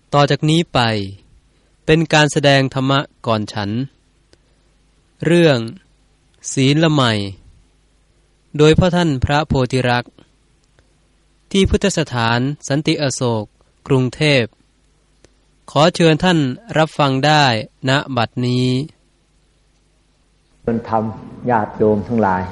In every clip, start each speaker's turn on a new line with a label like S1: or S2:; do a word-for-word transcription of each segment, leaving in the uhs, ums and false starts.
S1: ต่อจากนี้ไปเป็นการแสดงธรรมะก่อนฉันเรื่องศีลละไมโดยพ่อท่านพระโพธิรักษ์ที่พุทธสถานสันติอโศกกรุงเทพขอเชิญท่านรับฟังได้ณบัดนี้
S2: เชิญธรรมญาติโยมทั้งหลาย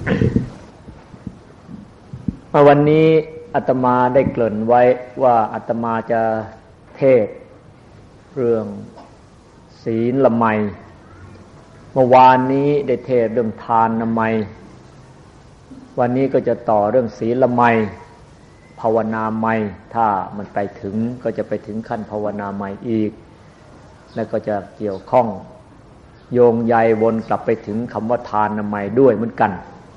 S2: วันนี้อาตมาได้เกริ่นไว้ว่าอาตมาจะเทศเรื่องศีลละไมเมื่อวานนี้ได้เทศเรื่องทานละไมวันนี้ก็จะต่อเรื่องศีลละไมภาวนาไมถ้ามันไปถึงก็จะไปถึงขั้นภาวนาไมอีกแล้วก็จะเกี่ยวข้องโยงใยวนกลับไปถึงคำว่าทานละไมด้วยเหมือนกัน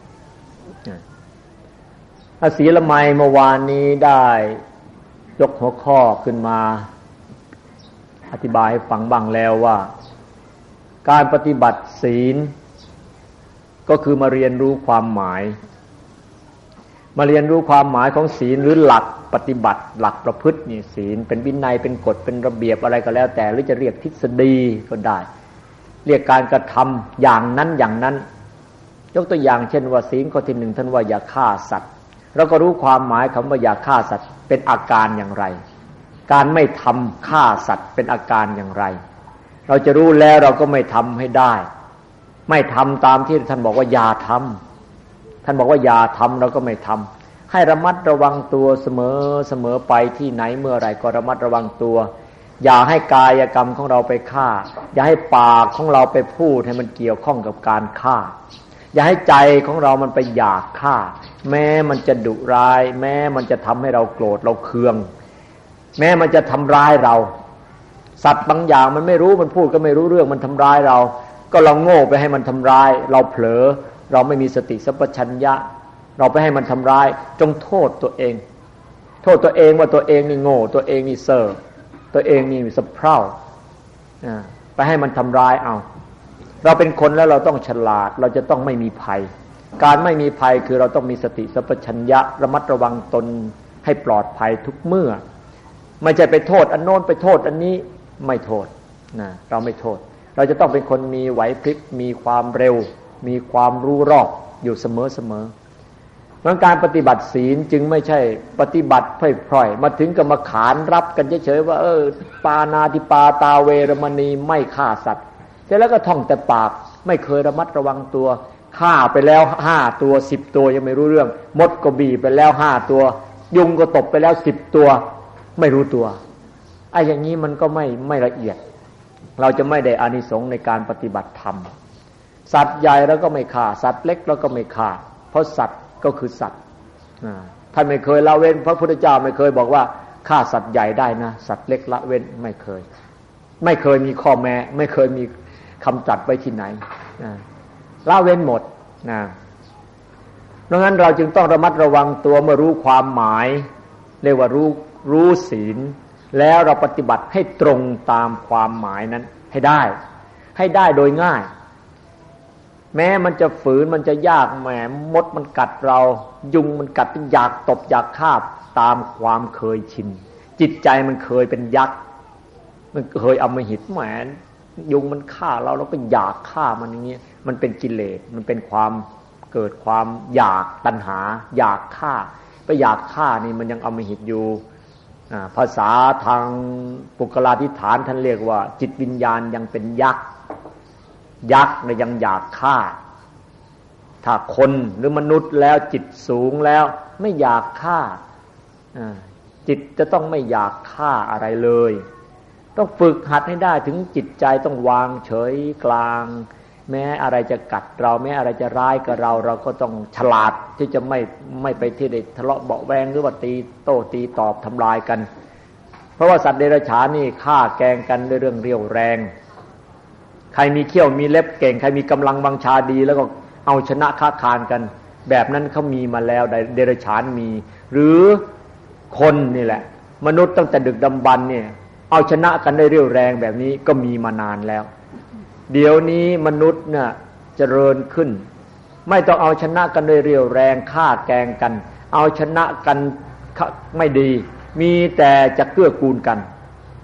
S2: ศีลละไมเมื่อวานนี้ได้ยกหัวข้อขึ้นมาอธิบายให้ฟังบ้างแล้วว่าการปฏิบัติศีลก็คือมาเรียนรู้ความหมายมาเรียนรู้ความหมายของศีลหรือหลักปฏิบัติหลักประพฤตินี่ศีลเป็นวินัยเป็นกฎเป็นระเบียบอะไรก็แล้วแต่หรือจะเรียกทฤษฎีก็ได้เรียกการกระทำอย่างนั้นอย่างนั้นยกตัวอย่างเช่นว่าศีลข้อที่หนึ่งท่านว่าอย่าฆ่าสัตว์เราก็รู้ความหมายคำว่าอย่าฆ่าสัตว์เป็นอาการอย่างไรการไม่ทำฆ่าสัตว์เป็นอาการอย่างไรเราจะรู้แล้วเราก็ไม่ทำให้ได้ไม่ทำตามที่ท่านบอกว่าอย่าทำท่านบอกว่าอย่าทำเราก็ไม่ทำให้ระมัดระวังตัวเสมอเสมอไปที่ไหนเมื่อไรก็ระมัดระวังตัวอย่าให้กายกรรมของเราไปฆ่าอย่าให้ปากของเราไปพูดให้มันเกี่ยวข้องกับการฆ่าอย่าให้ใจของเรามันไปอยากฆ่าแม้มันจะดุร้ายแม้มันจะทำให้เราโกรธเราเคืองแม้มันจะทำร้ายเราสัตว์บางอย่างมันไม่รู้มันพูดก็ไม่รู้เรื่องมันทำร้ายเราก็เราโง่ไปให้มันทำร้ายเราเผลอเราไม่มีสติสัมปชัญญะเราไปให้มันทำร้ายจงโทษตัวเองโทษตัวเองว่าตัวเองนี่โง่ตัวเองนี่เซ่อตัวเองนี่สะเพร่าไปให้มันทำร้ายเอาเราเป็นคนแล้วเราต้องฉลาดเราจะต้องไม่มีภัยการไม่มีภัยคือเราต้องมีสติสัมปชัญญะระมัดระวังตนให้ปลอดภัยทุกเมื่อไม่ใช่ไปโทษอันโน้นไปโทษอันนี้ไม่โทษนะเราไม่โทษเราจะต้องเป็นคนมีไหวพริบมีความเร็วมีความรู้รอบอยู่เสมอเสมอเพราะการปฏิบัติศีลจึงไม่ใช่ปฏิบัติพล่อยๆมาถึงกับมาขานรับกันเฉยๆว่าเออปานาติปาตาเวรมณีไม่ฆ่าสัตว์เสร็จแล้วก็ท่องแต่ปากไม่เคยระมัดระวังตัวฆ่าไปแล้วห้าตัวสิบตัวยังไม่รู้เรื่องมดก็บีไปแล้วห้าตัวยุงก็ตบไปแล้วสิบตัวไม่รู้ตัวไอ้อย่างนี้มันก็ไม่ไม่ละเอียดเราจะไม่ได้อานิสงส์ในการปฏิบัติธรรมสัตว์ใหญ่แล้วก็ไม่ฆ่าสัตว์เล็กแล้วก็ไม่ฆ่าเพราะสัตว์ก็คือสัตว์ท่านไม่เคยละเว้นพระพุทธเจ้าไม่เคยบอกว่าฆ่าสัตว์ใหญ่ได้นะสัตว์เล็กละเว้นไม่เคยไม่เคยมีข้อแม้ไม่เคยมีคำจัดไว้ที่ไหนละเว้นหมดนะดังนั้นเราจึงต้องระมัดระวังตัวเมื่อรู้ความหมายเรียกว่ารู้รู้ศีลแล้วเราปฏิบัติให้ตรงตามความหมายนั้นให้ได้ให้ได้โดยง่ายแม้มันจะฝืนมันจะยากแหมมดมันกัดเรายุงมันกัดอยากตบอยากฆ่าตามความเคยชินจิตใจมันเคยเป็นยักษ์มันเคยอำมหิตแหมยุงมันฆ่าเราเราก็อยากฆ่ามันอย่างนี้มันเป็นกิเลสมันเป็นความเกิดความอยากตัณหาอยากฆ่าไปอยากฆ่านี่มันยังอำมหิตอยู่ภาษาทางปุคลาธิฐานท่านเรียกว่าจิตวิญญาณยังเป็นยักษ์ยักษ์เนี่ยยังอยากฆ่าถ้าคนหรือมนุษย์แล้วจิตสูงแล้วไม่อยากฆ่าจิตจะต้องไม่อยากฆ่าอะไรเลยต้องฝึกหัดให้ได้ถึงจิตใจต้องวางเฉยกลางแม้อะไรจะกัดเราแม้อะไรจะร้ายกับเราเราก็ต้องฉลาดที่จะไม่ไม่ไปที่ได้ทะเลาะเบาะแวงหรือว่าตีโต้ตีตอบทำลายกันเพราะว่าสัตว์เดรัจฉานนี่ฆ่าแกล้งกันด้วยเรื่องเรี่ยวแรงใครมีเขี้ยวมีเล็บเก่งใครมีกำลังวังชาดีแล้วก็เอาชนะค้าคานกันแบบนั้นเขามีมาแล้วเดรัจฉานมีหรือคนนี่แหละมนุษย์ตั้งแต่ดึกดำบรรพ์เนี่ยเอาชนะกันได้เรี่ยวแรงแบบนี้ก็มีมานานแล้วเดี๋ยวนี้มนุษย์เนี่ยเจริญขึ้นไม่ต้องเอาชนะกันด้วยเรี่ยวแรงฆ่าแกล้งกันเอาชนะกันไม่ดีมีแต่จะเกื้อกูลกัน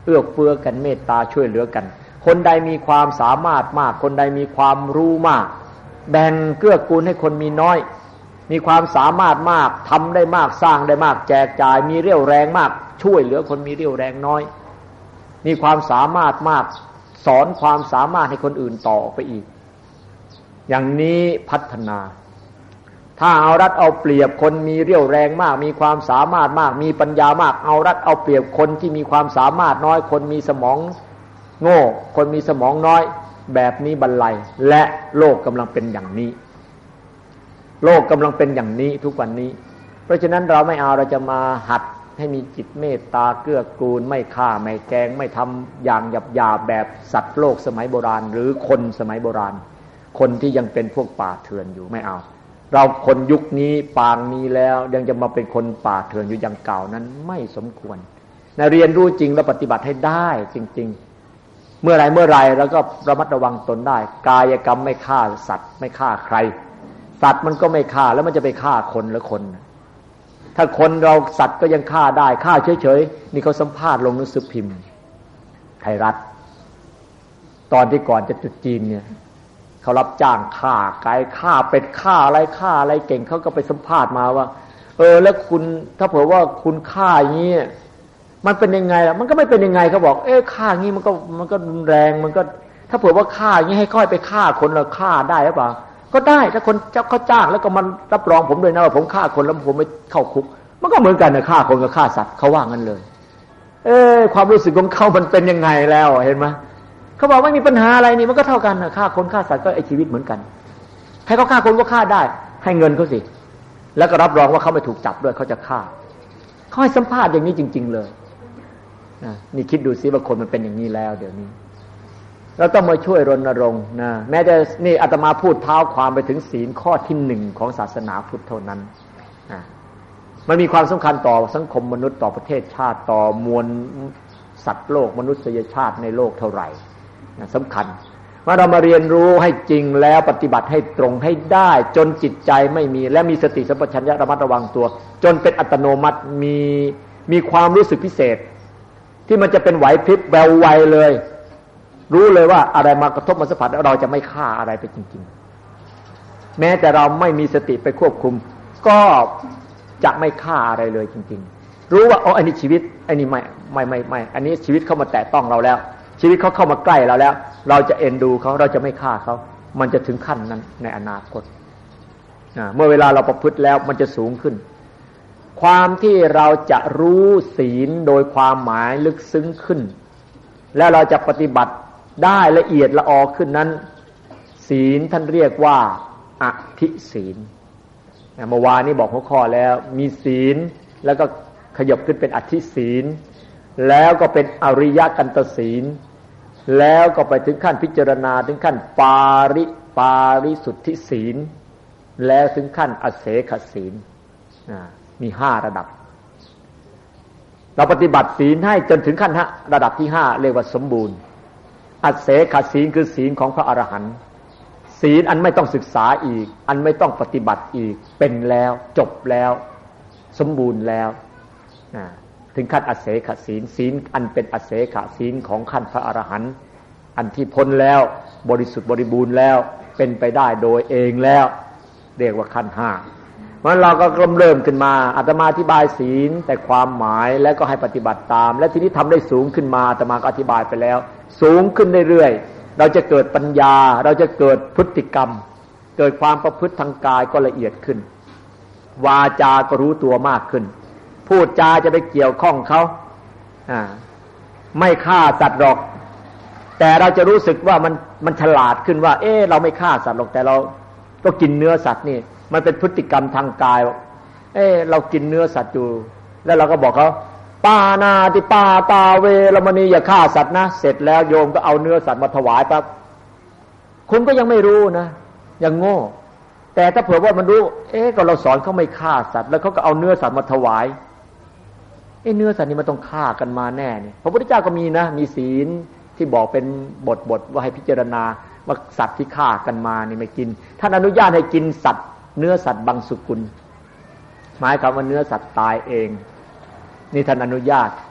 S2: เอื้อเฟื้อกันเมตตาช่วยเหลือกันคนใดมีความสามารถมากคนใดมีความรู้มากแบ่งเกื้อกูลให้คนมีน้อยมีความสามารถมากทำได้มากสร้างได้มากแจกจ่ายมีเรี่ยวแรงมากช่วยเหลือคนมีเรี่ยวแรงน้อยมีความสามารถมากสอนความสามารถให้คนอื่นต่อไปอีกอย่างนี้พัฒนาถ้าเอารัดเอาเปรียบคนมีเรี่ยวแรงมากมีความสามารถมากมีปัญญามากเอารัดเอาเปรียบคนที่มีความสามารถน้อยคนมีสมองโง่คนมีสมองน้อยแบบนี้บรรลัยและโลกกำลังเป็นอย่างนี้โลกกำลังเป็นอย่างนี้ทุกวันนี้เพราะฉะนั้นเราไม่เอาเราจะมาหัดให้มีจิตเมตตาเกื้อกูลไม่ฆ่าไม่แกล้งไม่ทำอย่างหยาบๆแบบสัตว์โลกสมัยโบราณหรือคนสมัยโบราณคนที่ยังเป็นพวกป่าเถื่อนอยู่ไม่เอาเราคนยุคนี้ปางนี้แล้วยังจะมาเป็นคนป่าเถื่อนอยู่อย่างเก่านั้นไม่สมควรนะเรียนรู้จริงและปฏิบัติให้ได้จริงๆเมื่อไรเมื่อไรเราก็ระมัดระวังตนได้กายกรรมไม่ฆ่าสัตว์ไม่ฆ่าใครสัตว์มันก็ไม่ฆ่าแล้วมันจะไปฆ่าคนหรือคนถ้าคนเราสัตว์ก็ยังฆ่าได้ฆ่าเฉยๆนี่เขาสัมภาษณ์ลงหนังสือพิมพ์ไทยรัฐตอนที่ก่อนจะจุดจีนเนี่ยเขารับจ้างฆ่าไก่ฆ่าเป็ดฆ่าอะไรฆ่าอะไรเก่งเขาก็ไปสัมภาษณ์มาว่าเออแล้วคุณถ้าเผื่อว่าคุณฆ่าอย่างนี้มันเป็นยังไงล่ะมันก็ไม่เป็นยังไงเขาบอกเอ๊ะฆ่าอย่างนี้มันก็มันก็รุนแรงมันก็ถ้าเผื่อว่าฆ่าอย่างนี้ให้ค่อยไปฆ่าคนแล้วฆ่าได้หรือเปล่าก็ได้ถ้าคนเจ้าเขาจ้างแล้วก็มันรับรองผมด้วยนะว่าผมฆ่าคนแล้วผมไม่เข้าคุกมันก็เหมือนกันนะฆ่าคนกับฆ่าสัตว์เขาว่างั้นเลยเอ๊ะความรู้สึกของเขามันเป็นยังไงแล้วเห็นไหมเขาบอกไม่มีปัญหาอะไรนี่มันก็เท่ากันนะฆ่าคนฆ่าสัตว์ก็ไอ้ชีวิตเหมือนกันให้เขาฆ่าคนก็ฆ่าได้ให้เงินเขาสิแล้วก็รับรองว่าเขาไม่ถูกจับด้วยเขาจะฆ่าเขาให้สัมภาษณ์อย่างนี้จริงๆเลยนะนี่คิดดูซิว่าคนมันเป็นอย่างนี้แล้วเดี๋ยวนี้เราต้องมาช่วยรณรงค์นะแม้จะนี่อาตมาพูดเท้าความไปถึงศีลข้อที่หนึ่งของศาสนาพุทธเท่านั้นนะมันมีความสำคัญต่อสังคมมนุษย์ต่อประเทศชาติต่อมวลสัตว์โลกมนุษยชาติในโลกเท่าไหร่นะสำคัญว่าเรามาเรียนรู้ให้จริงแล้วปฏิบัติให้ตรงให้ได้จนจิตใจไม่มีและมีสติสัมปชัญญะระมัดระวังตัวจนเป็นอัตโนมัติมีมีความรู้สึกพิเศษที่มันจะเป็นไหวพริบแววไวเลยรู้เลยว่าอะไรมากระทบมาสัมผัสเราจะไม่ฆ่าอะไรไปจริงๆแม้แต่เราไม่มีสติไปควบคุมก็จะไม่ฆ่าอะไรเลยจริงๆรู้ว่าอ๋ออันนี้ชีวิตอันนี้ไม่ไม่ไม่ไม่อันนี้ชีวิตเข้ามาแตะต้องเราแล้วชีวิตเขาเข้ามาใกล้เราแล้วเราจะเอ็นดูเขาเราจะไม่ฆ่าเขามันจะถึงขั้นนั้นในอนาคตเมื่อเวลาเราประพฤติแล้วมันจะสูงขึ้นความที่เราจะรู้ศีลโดยความหมายลึกซึ้งขึ้นและเราจะปฏิบัติได้ละเอียดละออขึ้นนั้นศีลท่านเรียกว่าอธิศีลเมื่อวานนี้บอกหัวข้อแล้วมีศีลแล้วก็ขยับขึ้นเป็นอธิศีลแล้วก็เป็นอริยกันตศีลแล้วก็ไปถึงขั้นพิจารณาถึงขั้นปาริปาริสุทธิศีลแล้วถึงขั้นอเสขศีลมีห้าระดับเราปฏิบัติศีลให้จนถึงขั้นระดับที่ห้าเรียกว่าสมบูรณ์อเสขศีลคือศีลของพระอรหันต์ศีลอันไม่ต้องศึกษาอีกอันไม่ต้องปฏิบัติอีกเป็นแล้วจบแล้วสมบูรณ์แล้วถึงขั้นอเสขศีลศีลอันเป็นอเสขศีลของขั้นพระอรหันต์อันที่พ้นแล้วบริสุทธิ์บริบูรณ์แล้วเป็นไปได้โดยเองแล้วเรียกว่าขั้นห้าเพราะเราก็เริ่มเริ่มขึ้นมาอาตมาอธิบายศีลแต่ความหมายแล้วก็ให้ปฏิบัติตามและทีนี้ทำได้สูงขึ้นมาอาตมาก็อธิบายไปแล้วสูงขึ้นเรื่อยๆเราจะเกิดปัญญาเราจะเกิดพฤติกรรมเกิดความประพฤติทางกายก็ละเอียดขึ้นวาจาก็รู้ตัวมากขึ้นพูดจาจะไปเกี่ยวข้องเขาอ่าไม่ฆ่าสัตว์หรอกแต่เราจะรู้สึกว่ามันมันฉลาดขึ้นว่าเอ๊ะเราไม่ฆ่าสัตว์หรอกแต่เราก็กินเนื้อสัตว์นี่มันเป็นพฤติกรรมทางกายเอ๊ะเรากินเนื้อสัตว์อยู่แล้วเราก็บอกเขาปานาติปาตาเวรมณีอย่าฆ่าสัตว์นะเสร็จแล้วโยมก็เอาเนื้อสัตว์มาถวายปั๊บคุณก็ยังไม่รู้นะยังโง่แต่ถ้าเผื่อว่ามันรู้เอ๊ะก็เราสอนเขาไม่ฆ่าสัตว์แล้วเขาก็เอาเนื้อสัตว์มาถวายเอ๊ะเนื้อสัตว์นี่มันต้องฆ่ากันมาแน่เนี่ยพระพุทธเจ้าก็มีนะมีศีลที่บอกเป็นบทบทว่าให้พิจารณาว่าสัตว์ที่ฆ่ากันมานี่ไม่กินท่านอนุญาตให้กินสัตว์เนื้อสัตว์บางสุกุลหมายความว่าเนื้อสัตว์ตายเองนี่ท่านอนุญาต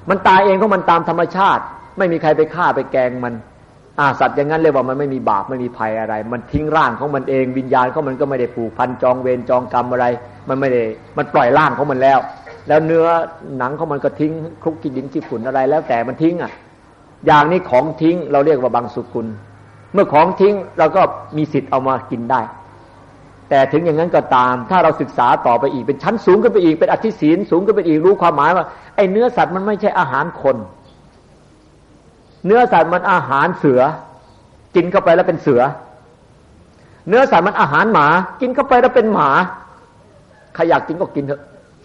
S2: มันตายเองของมันตามธรรมชาติไม่มีใครไปฆ่าไปแกล้งมันอ่าสัตว์อย่างนั้นเรียกว่ามันไม่มีบาปไม่มีภัยอะไรมันทิ้งร่างของมันเองวิญญาณของมันก็ไม่ได้ผูกพันจองเวรจองกรรมอะไรมันไม่ได้มันปล่อยร่างของมันแล้วแล้วเนื้อหนังของมันก็ทิ้งคลุกขี้ดินขี้ฝุ่นอะไรแล้วแต่มันทิ้งอ่ะอย่างนี้ของทิ้งเราเรียกว่าบังสุกุลเมื่อของทิ้งเราก็มีสิทธิ์เอามากินได้แต่ถึงอย่างนั้นก็ตามถ้าเราศึกษาต่อไปอีกเป็นชั้นสูงขึ้นไปอีกเป็นอธิศีลสูงขึ้นไปอีกรู้ความหมายว่าไอ้เนื้อสัตว์มันไม่ใช่อาหารคนเนื้อสัตว์มันอาหารเสือกินเข้าไปแล้วเป็นเสือเนื้อสัตว์มันอาหารหมากินเข้าไปแล้วเป็นหมาใครอยากกินก็กินเถอะ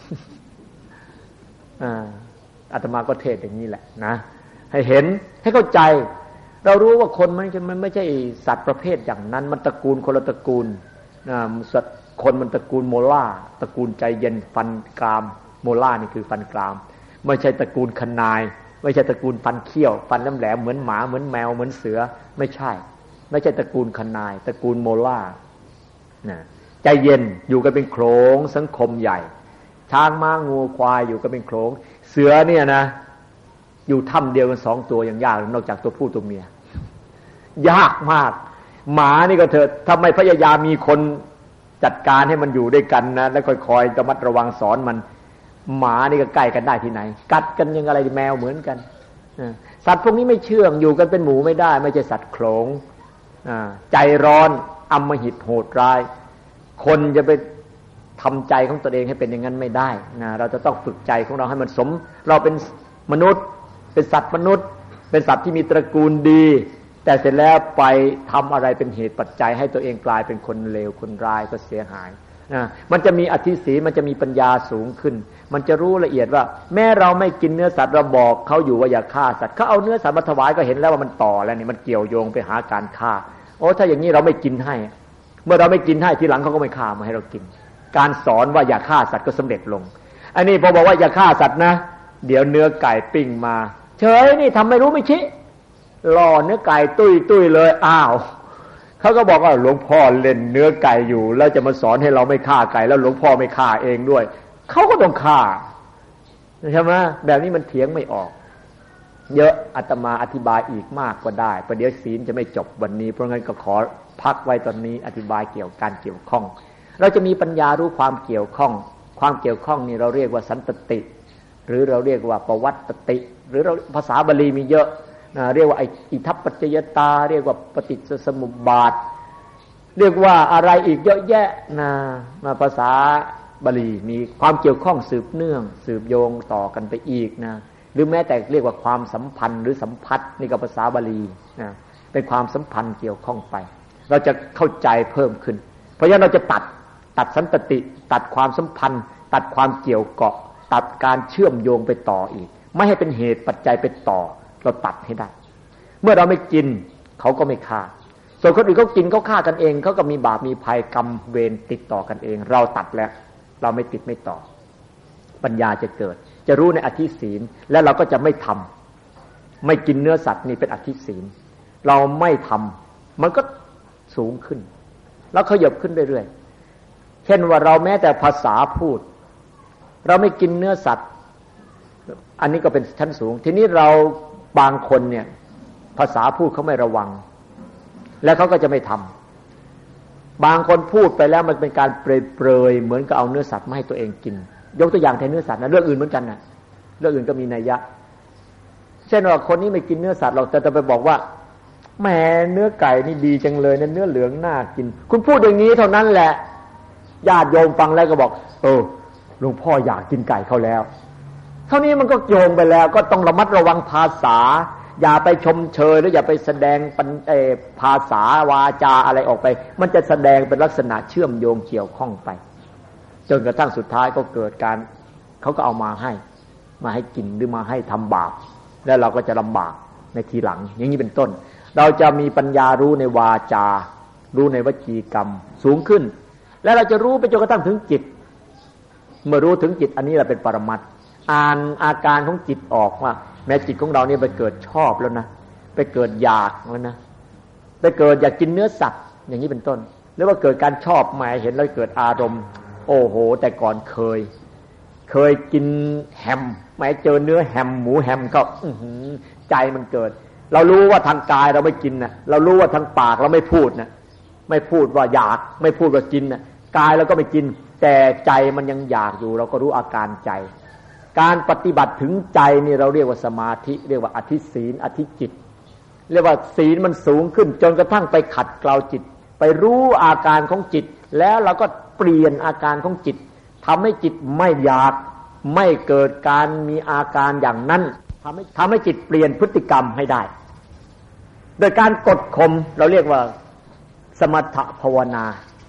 S2: อาตมาก็เทศอย่างนี้แหละนะให้เห็นให้เข้าใจเรารู้ว่าคนมันมันไม่ใช่สัตว์ประเภทอย่างนั้นมันตระกูลคนละตระกูลสัตว์คนมันตระกูลโมล่าตระกูลใจเย็นฟันกรามโมล่านี่คือฟันกรามไม่ใช่ตระกูลคณายไม่ใช่ตระกูลฟันเขี้ยวฟันแหลมๆเหมือนหมาเหมือนแมวเหมือนเสือไม่ใช่ไม่ใช่ตระกูลคณายตระกูลโมล่านะใจเย็นอยู่กันเป็นโขลงสังคมใหญ่ช้างม้างูควายอยู่กันเป็นโขลงเสือเนี่ยนะอยู่ถ้ำเดียวกันสองตัวอย่างยากนอกจากตัวผู้ตัวเมียยากมากหมานี่ก็เถอะทำไมพยายามมีคนจัดการให้มันอยู่ด้วยกันนะแล้วคอยๆระมัดระวังสอนมันหมานี่ก็ใกล้กันได้ที่ไหนกัดกันยังอะไรแมวเหมือนกันสัตว์พวกนี้ไม่เชื่องอยู่กันเป็นหมูไม่ได้ไม่ใช่สัตว์โขลงใจร้อนอำมหิตโหดร้ายคนจะไปทำใจของตัวเองให้เป็นอย่างนั้นไม่ได้นะเราจะต้องฝึกใจของเราให้มันสมเราเป็นมนุษย์เป็นสัตว์มนุษย์เป็นสัตว์ที่มีตระกูลดีแต่เสร็จแล้วไปทำอะไรเป็นเหตุปัจจัยให้ตัวเองกลายเป็นคนเลวคนร้ายก็เสียหายนะมันจะมีอธิศีลมันจะมีปัญญาสูงขึ้นมันจะรู้ละเอียดว่าแม้เราไม่กินเนื้อสัตว์เราบอกเขาอยู่ว่าอย่าฆ่าสัตว์เขาเอาเนื้อสัตว์มาถวายก็เห็นแล้วว่ามันต่อแล้วนี่มันเกี่ยวโยงไปหาการฆ่าโอ้ถ้าอย่างนี้เราไม่กินให้เมื่อเราไม่กินให้ทีหลังเขาก็ไม่ฆ่ามาให้เรากินการสอนว่าอย่าฆ่าสัตว์ก็สำเร็จลงอันนี้พอบอกว่าอย่าฆ่าสัตว์นะเดี๋ยวเนื้อไก่ปิ้งมาเฉยนี่ทำไม่รู้ไม่ชี้ล่อเนื้อไก่ตุ้ยตุ้ยเลยอ้าวเขาก็บอกว่าหลวงพ่อเล่นเนื้อไก่อยู่แล้วจะมาสอนให้เราไม่ฆ่าไก่แล้วหลวงพ่อไม่ฆ่าเองด้วยเขาก็ต้องฆ่าใช่ไหมแบบนี้มันเถียงไม่ออกเยอะอาตมาอธิบายอีกมากก็ได้ประเดี๋ยวศีลจะไม่จบวันนี้เพราะงั้นก็ขอพักไว้ตอนนี้อธิบายเกี่ยวกับการเกี่ยวข้องเราจะมีปัญญารู้ความเกี่ยวข้องความเกี่ยวข้องนี่เราเรียกว่าสันตติหรือเราเรียกว่าปวัตติหรือเราภาษาบาลีมีเยอะนะเรียกว่าอิทัปปัจจยตาเรียกว่าปฏิจจสมุปบาทเรียกว่าอะไรอีกเยอะแยะนะมาภาษาบาลีมีความเกี่ยวข้องสืบเนื่องสืบโยงต่อกันไปอีกนะหรือแม้แต่เรียกว่าความสัมพันธ์หรือสัมพัทธ์นี่ก็ภาษาบาลีนะเป็นความสัมพันธ์เกี่ยวข้องไปเราจะเข้าใจเพิ่มขึ้นเพราะฉะนั้นเราจะตัดตัดสันตติตัดความสัมพันธ์ตัดความเกี่ยวเกาะตัดการเชื่อมโยงไปต่ออีกไม่ให้เป็นเหตุปัจจัยไปต่อเราตัดให้ได้เมื่อเราไม่กินเขาก็ไม่ฆ่าส่วนคนอื่นเขากินเขาฆ่ากันเองเขาก็มีบาปมีภัยกรรมเวรติดต่อกันเองเราตัดแล้วเราไม่ติดไม่ต่อปัญญาจะเกิดจะรู้ในอธิศีลและเราก็จะไม่ทำไม่กินเนื้อสัตว์นี่เป็นอธิศีลเราไม่ทำมันก็สูงขึ้นแล้วขยับขึ้นเรื่อยๆเช่นว่าเราแม้แต่ภาษาพูดเราไม่กินเนื้อสัตว์อันนี้ก็เป็นชั้นสูงทีนี้เราบางคนเนี่ยภาษาพูดเขาไม่ระวังแล้วเขาก็จะไม่ทำบางคนพูดไปแล้วมันเป็นการเปรยๆเหมือนกับเอาเนื้อสัตว์มาให้ตัวเองกินยกตัวอย่างแทนเนื้อสัตว์นะเรื่องอื่นเหมือนกันนะเรื่องอื่นก็มีนัยยะเช่นว่าคนนี้ไม่กินเนื้อสัตว์เราแต่จะไปบอกว่าแหมเนื้อไก่นี่ดีจังเลยนะเนื้อเหลืองน่ากินคุณพูดอย่างนี้เท่านั้นแหละญาติโยมฟังแล้วก็บอกเออหลวงพ่ออยากกินไก่เขาแล้วเท่านี้มันก็โยงไปแล้วก็ต้องระมัดระวังภาษาอย่าไปชมเชยหรืออย่าไปแสดงภาษาวาจาอะไรออกไปมันจะแสดงเป็นลักษณะเชื่อมโยงเกี่ยวข้องไปจนกระทั่งสุดท้ายก็เกิดการเขาก็เอามาให้มาให้กินหรือมาให้ทำบาปแล้วเราก็จะลำบากในทีหลังอย่างนี้เป็นต้นเราจะมีปัญญารู้ในวาจารู้ในวจีกรรมสูงขึ้นและเราจะรู้ไปจนกระทั่งถึงจิตเมื่อรู้ถึงจิตอันนี้แหละเป็นปรมัตถ์อ่านอาการของจิตออกว่าแม้จิตของเราเนี่ยไปเกิดชอบแล้วนะไปเกิดอยากแล้วนะไปเกิดอยากกินเนื้อสัตว์อย่างนี้เป็นต้นหรือว่าเกิดการชอบหมายเห็นแล้วเกิดอารมณ์โอ้โหแต่ก่อนเคยเคยกินแฮมแม้เจอเนื้อแฮมหมูแฮมก็ใจมันเกิดเรารู้ว่าทางกายเราไม่กินนะเรารู้ว่าทางปากเราไม่พูดนะไม่พูดว่าอยากไม่พูดว่ากินนะกายเราก็ไม่กินแต่ใจมันยังอยากอยู่เราก็รู้อาการใจการปฏิบัติถึงใจนี่เราเรียกว่าสมาธิเรียกว่าอธิศีลอธิจิตเรียกว่าศีลมันสูงขึ้นจนกระทั่งไปขัดเกลาจิตไปรู้อาการของจิตแล้วเราก็เปลี่ยนอาการของจิตทำให้จิตไม่อยากไม่เกิดการมีอาการอย่างนั้นทำให้ทำให้จิตเปลี่ยนพฤติกรรมให้ได้โดยการกดข่มเราเรียกว่าสมถภาวนา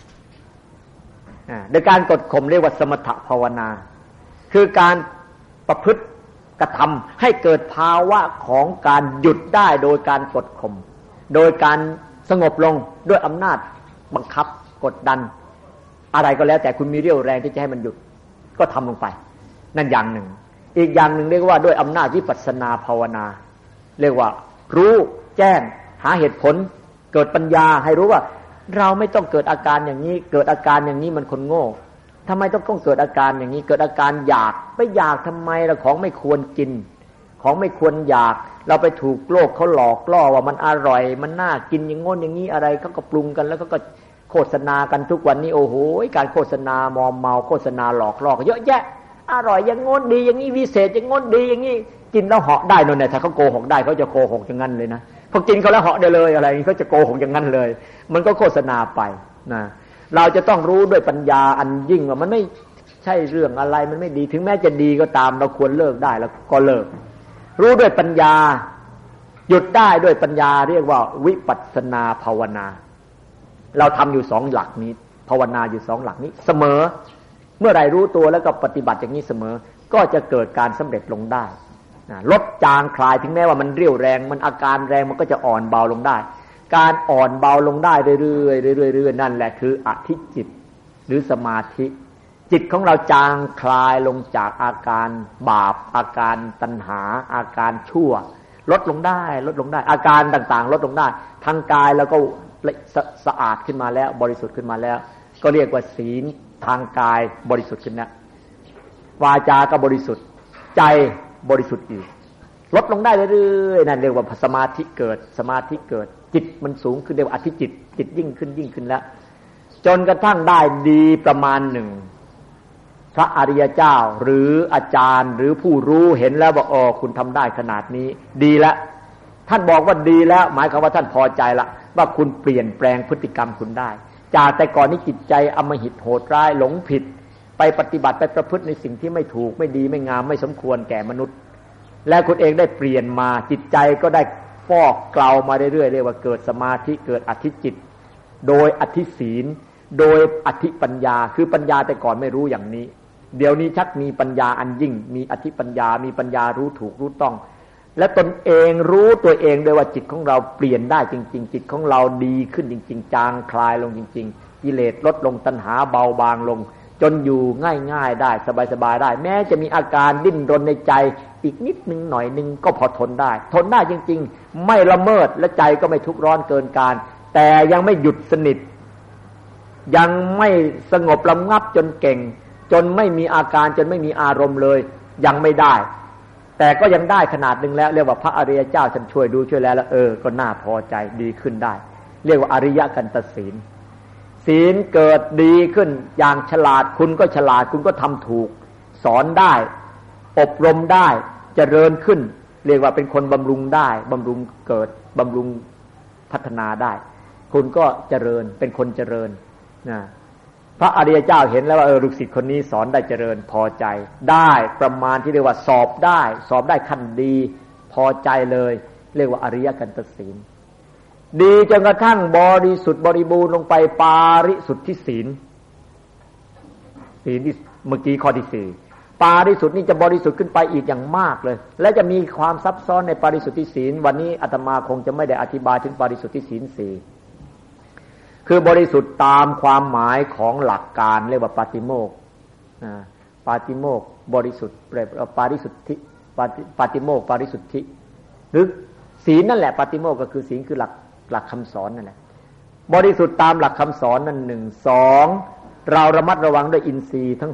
S2: โดยการกดข่มเรียกว่าสมถภาวนาคือการประพฤติกระทำให้เกิดภาวะของการหยุดได้โดยการกดข่มโดยการสงบลงด้วยอำนาจบังคับกดดันอะไรก็แล้วแต่คุณมีเรี่ยวแรงที่จะให้มันหยุดก็ทำลงไปนั่นอย่างหนึ่งอีกอย่างหนึ่งเรียกว่าด้วยอำนาจวิปัสสนาภาวนาเรียกว่ารู้แจ้งหาเหตุผลเกิดปัญญาให้รู้ว่าเราไม่ต้องเกิดอาการอย่างนี้เกิดอาการอย่างนี้มันคนโง่ทำไมต้องต้องเกิดอาการอย่างนี้เกิดอาการอยากไปอยากทำไมล่ะของไม่ควรกินของไม่ควรอยากเราไปถูกโลกเขาหลอกล่อว่ามันอร่อยมันน่ากินอย่างง้นอย่างนี้อะไรเขาก็ปรุงกันแล้วเขาก็โฆษณากันทุกวันนี้โอ้โหการโฆษณามอมเมาโฆษณาหลอกล่อเยอะแยะอร่อยอย่างง้นดีอย่างนี้วิเศษอย่างง้นดีอย่างนี้กินแล้วเหาะได้นั่นแหละถ้าเขาโกหกได้เขาจะโกหกอย่างนั้นเลยนะพอกินเขาแล้วเหาะได้เลยอะไรเขาจะโกหกอย่างนั้นเลยมันก็โฆษณาไปนะเราจะต้องรู้ด้วยปัญญาอันยิ่งว่ามันไม่ใช่เรื่องอะไรมันไม่ดีถึงแม้จะดีก็ตามเราควรเลิกได้แล้วก็เลิกรู้ด้วยปัญญาหยุดได้ด้วยปัญญาเรียกว่าวิปัสสนาภาวนาเราทำอยู่สองหลักนี้ภาวนาอยู่สองหลักนี้เสมอเมื่อไรรู้ตัวแล้วก็ปฏิบัติอย่างนี้เสมอก็จะเกิดการสำเร็จลงได้ลดจางคลายถึงแม้ว่ามันเรี่ยวแรงมันอาการแรงมันก็จะอ่อนเบาลงได้การอ่อนเบาลงได้เรื่อยๆเรื่อยๆนั่นแหละคืออธิจิตหรือสมาธิจิตของเราจางคลายลงจากอาการบาปอาการตัณหาอาการชั่วลดลงได้ลดลงได้อาการต่างๆลดลงได้ทางกายแล้วก็สะสะอาดขึ้นมาแล้วบริสุทธิ์ขึ้นมาแล้วก็เรียกว่าศีลทางกายบริสุทธิ์ขึ้นแล้ววาจาก็บริสุทธิ์ใจบริสุทธิ์อีกลดลงได้เรื่อยๆนั่นเรียกว่าสมาธิเกิดสมาธิเกิดจิตมันสูงขึ้นเรียกว่าอธิจิตจิตยิ่งขึ้นยิ่งขึ้นแล้วจนกระทั่งได้ดีประมาณหนึ่งพระอริยเจ้าหรืออาจารย์หรือผู้รู้เห็นแล้วว่าอ๋อคุณทำได้ขนาดนี้ดีแล้วท่านบอกว่าดีแล้วหมายความว่าท่านพอใจละว่าคุณเปลี่ยนแปลงพฤติกรรมคุณได้จากแต่ก่อนนี้จิตใจอำมหิตโหดร้ายหลงผิดไปปฏิบัติไปประพฤติในสิ่งที่ไม่ถูกไม่ดีไม่งามไม่สมควรแก่มนุษย์และคุณเองได้เปลี่ยนมาจิตใจก็ได้ฟอกเกลามาเรื่อยๆเรียกว่าเกิดสมาธิเกิดอธิจิตโดยอธิศีลโดยอธิปัญญาคือปัญญาแต่ก่อนไม่รู้อย่างนี้เดี๋ยวนี้ชักมีปัญญาอันยิ่งมีอธิปัญญามีปัญญารู้ถูกรู้ต้องและตนเองรู้ตัวเองด้วยว่าจิตของเราเปลี่ยนได้จริงๆจิตของเราดีขึ้นจริงๆจางคลายลงจริงๆกิเลสลดลงตัณหาเบาบางลงจนอยู่ง่ายๆได้สบายๆได้แม้จะมีอาการดิ้นรนในใจอีกนิดนึงหน่อยนึงก็พอทนได้ทนได้จริงๆไม่ละเมิดและใจก็ไม่ทุกข์ร้อนเกินการแต่ยังไม่หยุดสนิทยังไม่สงบระงับจนเก่งจนไม่มีอาการจนไม่มีอารมณ์เลยยังไม่ได้แต่ก็ยังได้ขนาดนึงแล้วเรียกว่าพระอริยเจ้าท่านช่วยดูช่วยแล้วแล้วเออก็น่าพอใจดีขึ้นได้เรียกว่าอริยกันตศีลศีลเกิดดีขึ้นอย่างฉลาดคุณก็ฉลาดคุณก็ทำถูกสอนได้อบรมได้เจริญขึ้นเรียกว่าเป็นคนบำรุงได้บำรุงเกิดบำรุงพัฒนาได้คุณก็เจริญเป็นคนเจริญนะพระอริยเจ้าเห็นแล้วว่าเออลูกศิษย์คนนี้สอนได้เจริญพอใจได้ประมาณที่เรียกว่าสอบได้สอบได้ขั้นดีพอใจเลยเรียกว่าอริยกันตศีลดีจนกระทั่งบริสุทธิ์บริบูรณ์ลงไปปาริสุทธิศีลศีลที่เมื่อกี้ข้อที่สี่ปาริสุทธิ์นี่จะบริสุทธิ์ขึ้นไปอีกอย่างมากเลยและจะมีความซับซ้อนในปาริสุทธิศีลวันนี้อาตมาคงจะไม่ได้อธิบายถึงปาริสุทธิศีลสี่คือบริสุทธิ์ตามความหมายของหลักการเรียกว่าปาติโมกข์ปาติโมกข์บริสุทธิ์ปาริสุทธิปาติโมกข์ปาริสุทธิหรือศีลนั่นแหละปาติโมกข์ก็คือศีลคือหลักหลักคำสอนนั่นแหละบริสุทธิ์ตามหลักคำสอนนั่นหนึ่งสองเราระมัดระวังด้วยอินทรีย์ทั้งหก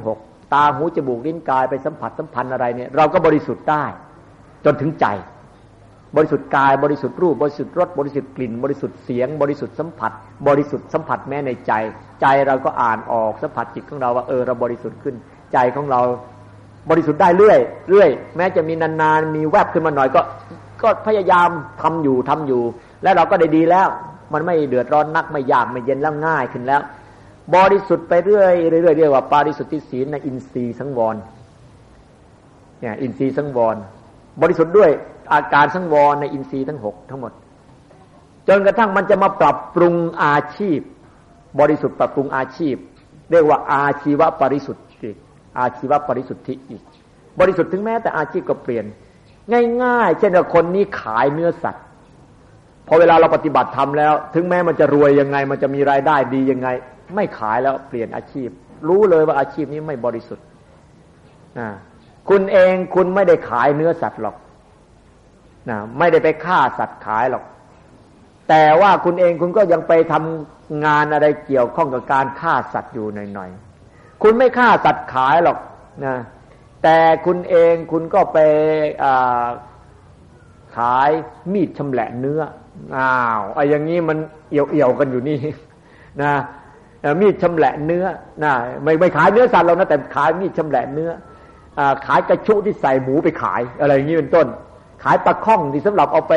S2: ตาหูจมูกลิ้นกายไปสัมผัสสัมพันธ์อะไรเนี่ยเราก็บริสุทธิ์ได้จนถึงใจบริสุทธิ์กายบริสุทธิ์รูปบริสุทธิ์รสบริสุทธิ์กลิ่นบริสุทธิ์เสียงบริสุทธิ์สัมผัสบริสุทธิ์สัมผัสแม้ในใจใจเราก็อ่านออกสัมผัสจิตของเราว่าเออเราบริสุทธิ์ขึ้นใจของเราบริสุทธิ์ได้เรื่อยเรื่อยแม้จะมีนานๆมีแวบขึ้นมาหน่อยก็ก็พยายามทำอยู่ทำอยู่แล้วเราก็ได้ดีแล้วมันไม่เดือดร้อนนักไม่ยากไม่เย็นแล้วง่ายขึ้นแล้วบริสุทธิ์ไปเรื่อยเรื่อยเรียกว่าปาริสุทธิศีลในอินทรีย์สังวรเนี่ยอินทรีย์สังวรบริสุทธิ์ด้วยอาการสังวรในอินทรีย์ทั้งหกทั้งหมดจนกระทั่งมันจะมาปรับปรุงอาชีพบริสุทธิ์ปรับปรุงอาชีพเรียกว่าอาชีวปริสุทธิอาชีวปริสุทธิอีกบริสุทธิ์ถึงแม้แต่อาชีพก็เปลี่ยนง่ายๆเช่นว่าคนนี้ขายเนื้อสัตว์พอเวลาเราปฏิบัติธรรมแล้วถึงแม้มันจะรวยยังไงมันจะมีรายได้ดียังไงไม่ขายแล้วเปลี่ยนอาชีพรู้เลยว่าอาชีพนี้ไม่บริสุทธิ์นะคุณเองคุณไม่ได้ขายเนื้อสัตว์หรอกนะไม่ได้ไปฆ่าสัตว์ขายหรอกแต่ว่าคุณเองคุณก็ยังไปทำงานอะไรเกี่ยวข้องกับการฆ่าสัตว์อยู่หน่อยๆคุณไม่ฆ่าสัตว์ขายหรอกนะแต่คุณเองคุณก็ไปขายมีดชำแหละเนื้ออ้าวไอ้อย่างนี้มันเอี่ยวๆกันอยู่นี่นะมีดชำแหละเนื้อนะไม่ไม่ขายเนื้อสัตว์เรานะแต่ขายมีดชำแหละเนื้อขายกระชุที่ใส่หมูไปขายอะไรอย่างนี้เป็นต้นขายตะข้องที่สำหรับเอาไป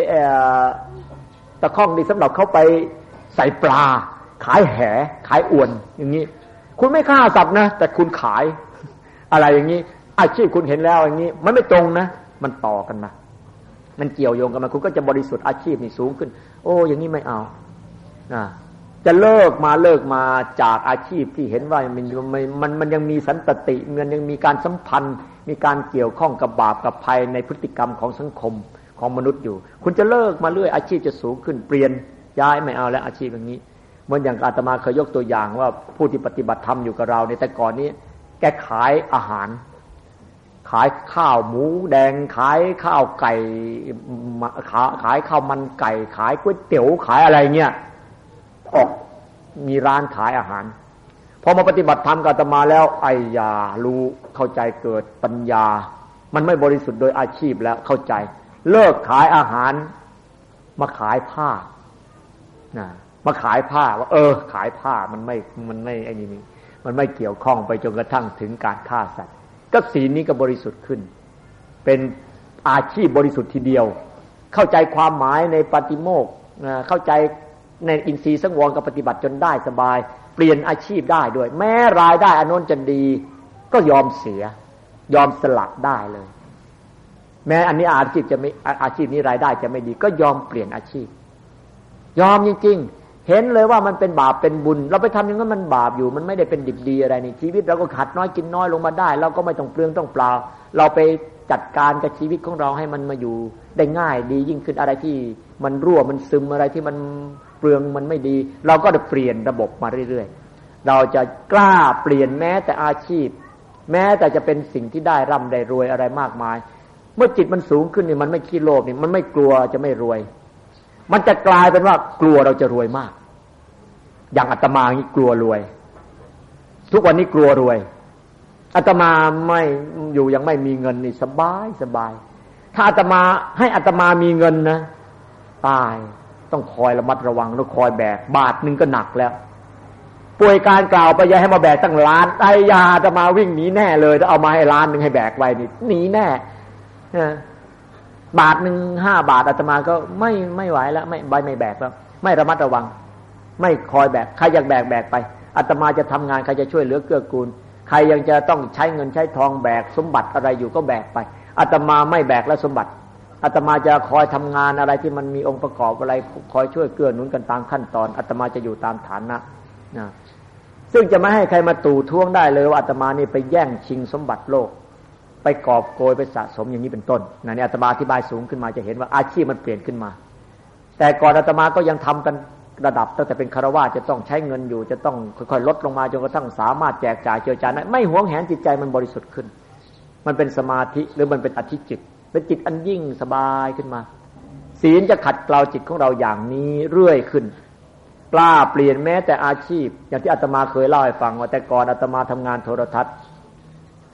S2: ตะข้องที่สำหรับเข้าไปใส่ปลาขายแหขายอวนอย่างนี้คุณไม่ฆ่าสัตว์นะแต่คุณขายอะไรอย่างนี้อาชีพคุณเห็นแล้วอย่างนี้มันไม่ตรงนะมันต่อกันมามันเกี่ยวโยงกันมาคุณก็จะบริสุทธิ์อาชีพนี่สูงขึ้นโอ้อย่างนี้ไม่เอานะจะเลิกมาเลิกมาจากอาชีพที่เห็นว่ามันมันมันยังมีสันตติมันยังมีการสัมพันธ์มีการเกี่ยวข้องกับบาปกับภัยในพฤติกรรมของสังคมของมนุษย์อยู่คุณจะเลิกมาเรื่อยอาชีพจะสูงขึ้นเปลี่ยนย้ายไม่เอาแล้วอาชีพอย่างนี้เหมือนอย่างอาตมาเคยยกตัวอย่างว่าผู้ที่ปฏิบัติธรรมอยู่กับเราในแต่ก่อนนี้แกขายอาหารขายข้าวหมูแดงขายข้าวไก่ขายข้าวมันไก่ขายก๋วยเตี๋ยวขายอะไรเงี้ยออกมีร้านขายอาหารพอมาปฏิบัติธรรมกับอาตมาแล้วไอ้ยารู้เข้าใจเกิดปัญญามันไม่บริสุทธิ์โดยอาชีพแล้วเข้าใจเลิกขายอาหารมาขายผ้านะมาขายผ้าว่าเออขายผ้ามันไม่มันไม่ไอ้นี่มันไม่เกี่ยวข้องไปจนกระทั่งถึงการฆ่าสัตว์ก็ศีลนี้ก็บริสุทธิ์ขึ้นเป็นอาชีพบริสุทธิ์ทีเดียวเข้าใจความหมายในปาฏิโมกข์เข้าใจในอินทรีย์สังวรกับปฏิบัติจนได้สบายเปลี่ยนอาชีพได้ด้วยแม้รายได้อันโน้นจะดีก็ยอมเสียยอมสละได้เลยแม้อันนี้อาชีพจะไม่อาชีพนี้รายได้จะไม่ดีก็ยอมเปลี่ยนอาชีพยอมจริงๆเห็นเลยว่ามันเป็นบาปเป็นบุญเราไปทำอย่างนั้นมันบาปอยู่มันไม่ได้เป็นดิบดีอะไรนี่ชีวิตเราก็ขาดน้อยกินน้อยลงมาได้เราก็ไม่ต้องเปลืองต้องเปล่าเราไปจัดการกับชีวิตของเราให้มันมาอยู่ได้ง่ายดียิ่งขึ้นอะไรที่มันรั่วมันซึมอะไรที่มันเปลืองมันไม่ดีเราก็จะเปลี่ยนระบบมาเรื่อยๆเราจะกล้าเปลี่ยนแม้แต่อาชีพแม้แต่จะเป็นสิ่งที่ได้ร่ำได้รวยอะไรมากมายเมื่อจิตมันสูงขึ้นนี่มันไม่ขี้โลภนี่มันไม่กลัวจะไม่รวยมันจะกลายเป็นว่ากลัวเราจะรวยมากอย่างอาตมานี่กลัวรวยทุกวันนี้กลัวรวยอาตมาไม่อยู่ยังไม่มีเงินนี่สบายสบายถ้าอาตมาให้อาตมามีเงินนะตายต้องคอยระมัดระวังต้องคอยแบกบาทนึงก็หนักแล้วป่วยการกล่าวไปอย่าให้มาแบกตั้งล้านไอ้ยาอาตมาวิ่งหนีแน่เลยถ้าเอามาให้ล้านนึงให้แบกไว้นี่หนีแน่บาทนึงห้าบาทอาตมาก็ไม่ไม่ไหวแล้วไม่ใบไม่แบกแล้วไม่ระมัดระวังไม่คอยแบกใครอยากแบกแบกไปอาตมาจะทำงานใครจะช่วยเหลือเกื้อกูลใครยังจะต้องใช้เงินใช้ทองแบกสมบัติอะไรอยู่ก็แบกไปอาตมาไม่แบกแล้วสมบัติอาตมาจะคอยทำงานอะไรที่มันมีองค์ประกอบอะไรคอยช่วยเกื้อหนุนกันตามขั้นตอนอาตมาจะอยู่ตามฐานะนะซึ่งจะไม่ให้ใครมาตู่ท้วงได้เลยว่าอาตมานี่ไปแย่งชิงสมบัติโลกไปกอบโกยไปสะสมอย่างนี้เป็นต้นนะนี่อาตมาอธิบายสูงขึ้นมาจะเห็นว่าอาชีพมันเปลี่ยนขึ้นมาแต่ก่อนอาตมาก็ยังทำกันระดับตั้งแต่เป็นคฤหัสถ์จะต้องใช้เงินอยู่จะต้องค่อยๆลดลงมาจนกระทั่งสามารถแจกจ่ายเจือจานได้ไม่หวงแหนจิตใจมันบริสุทธิ์ขึ้นมันเป็นสมาธิหรือมันเป็นอธิจิตเป็นจิตอันยิ่งสบายขึ้นมาศีลจะขัดเกลาจิตของเราอย่างนี้เรื่อยขึ้นกล้าเปลี่ยนแม้แต่อาชีพอย่างที่อาตมาเคยเล่าให้ฟังว่าแต่ก่อนอาตมาทำงานโทรทัศน์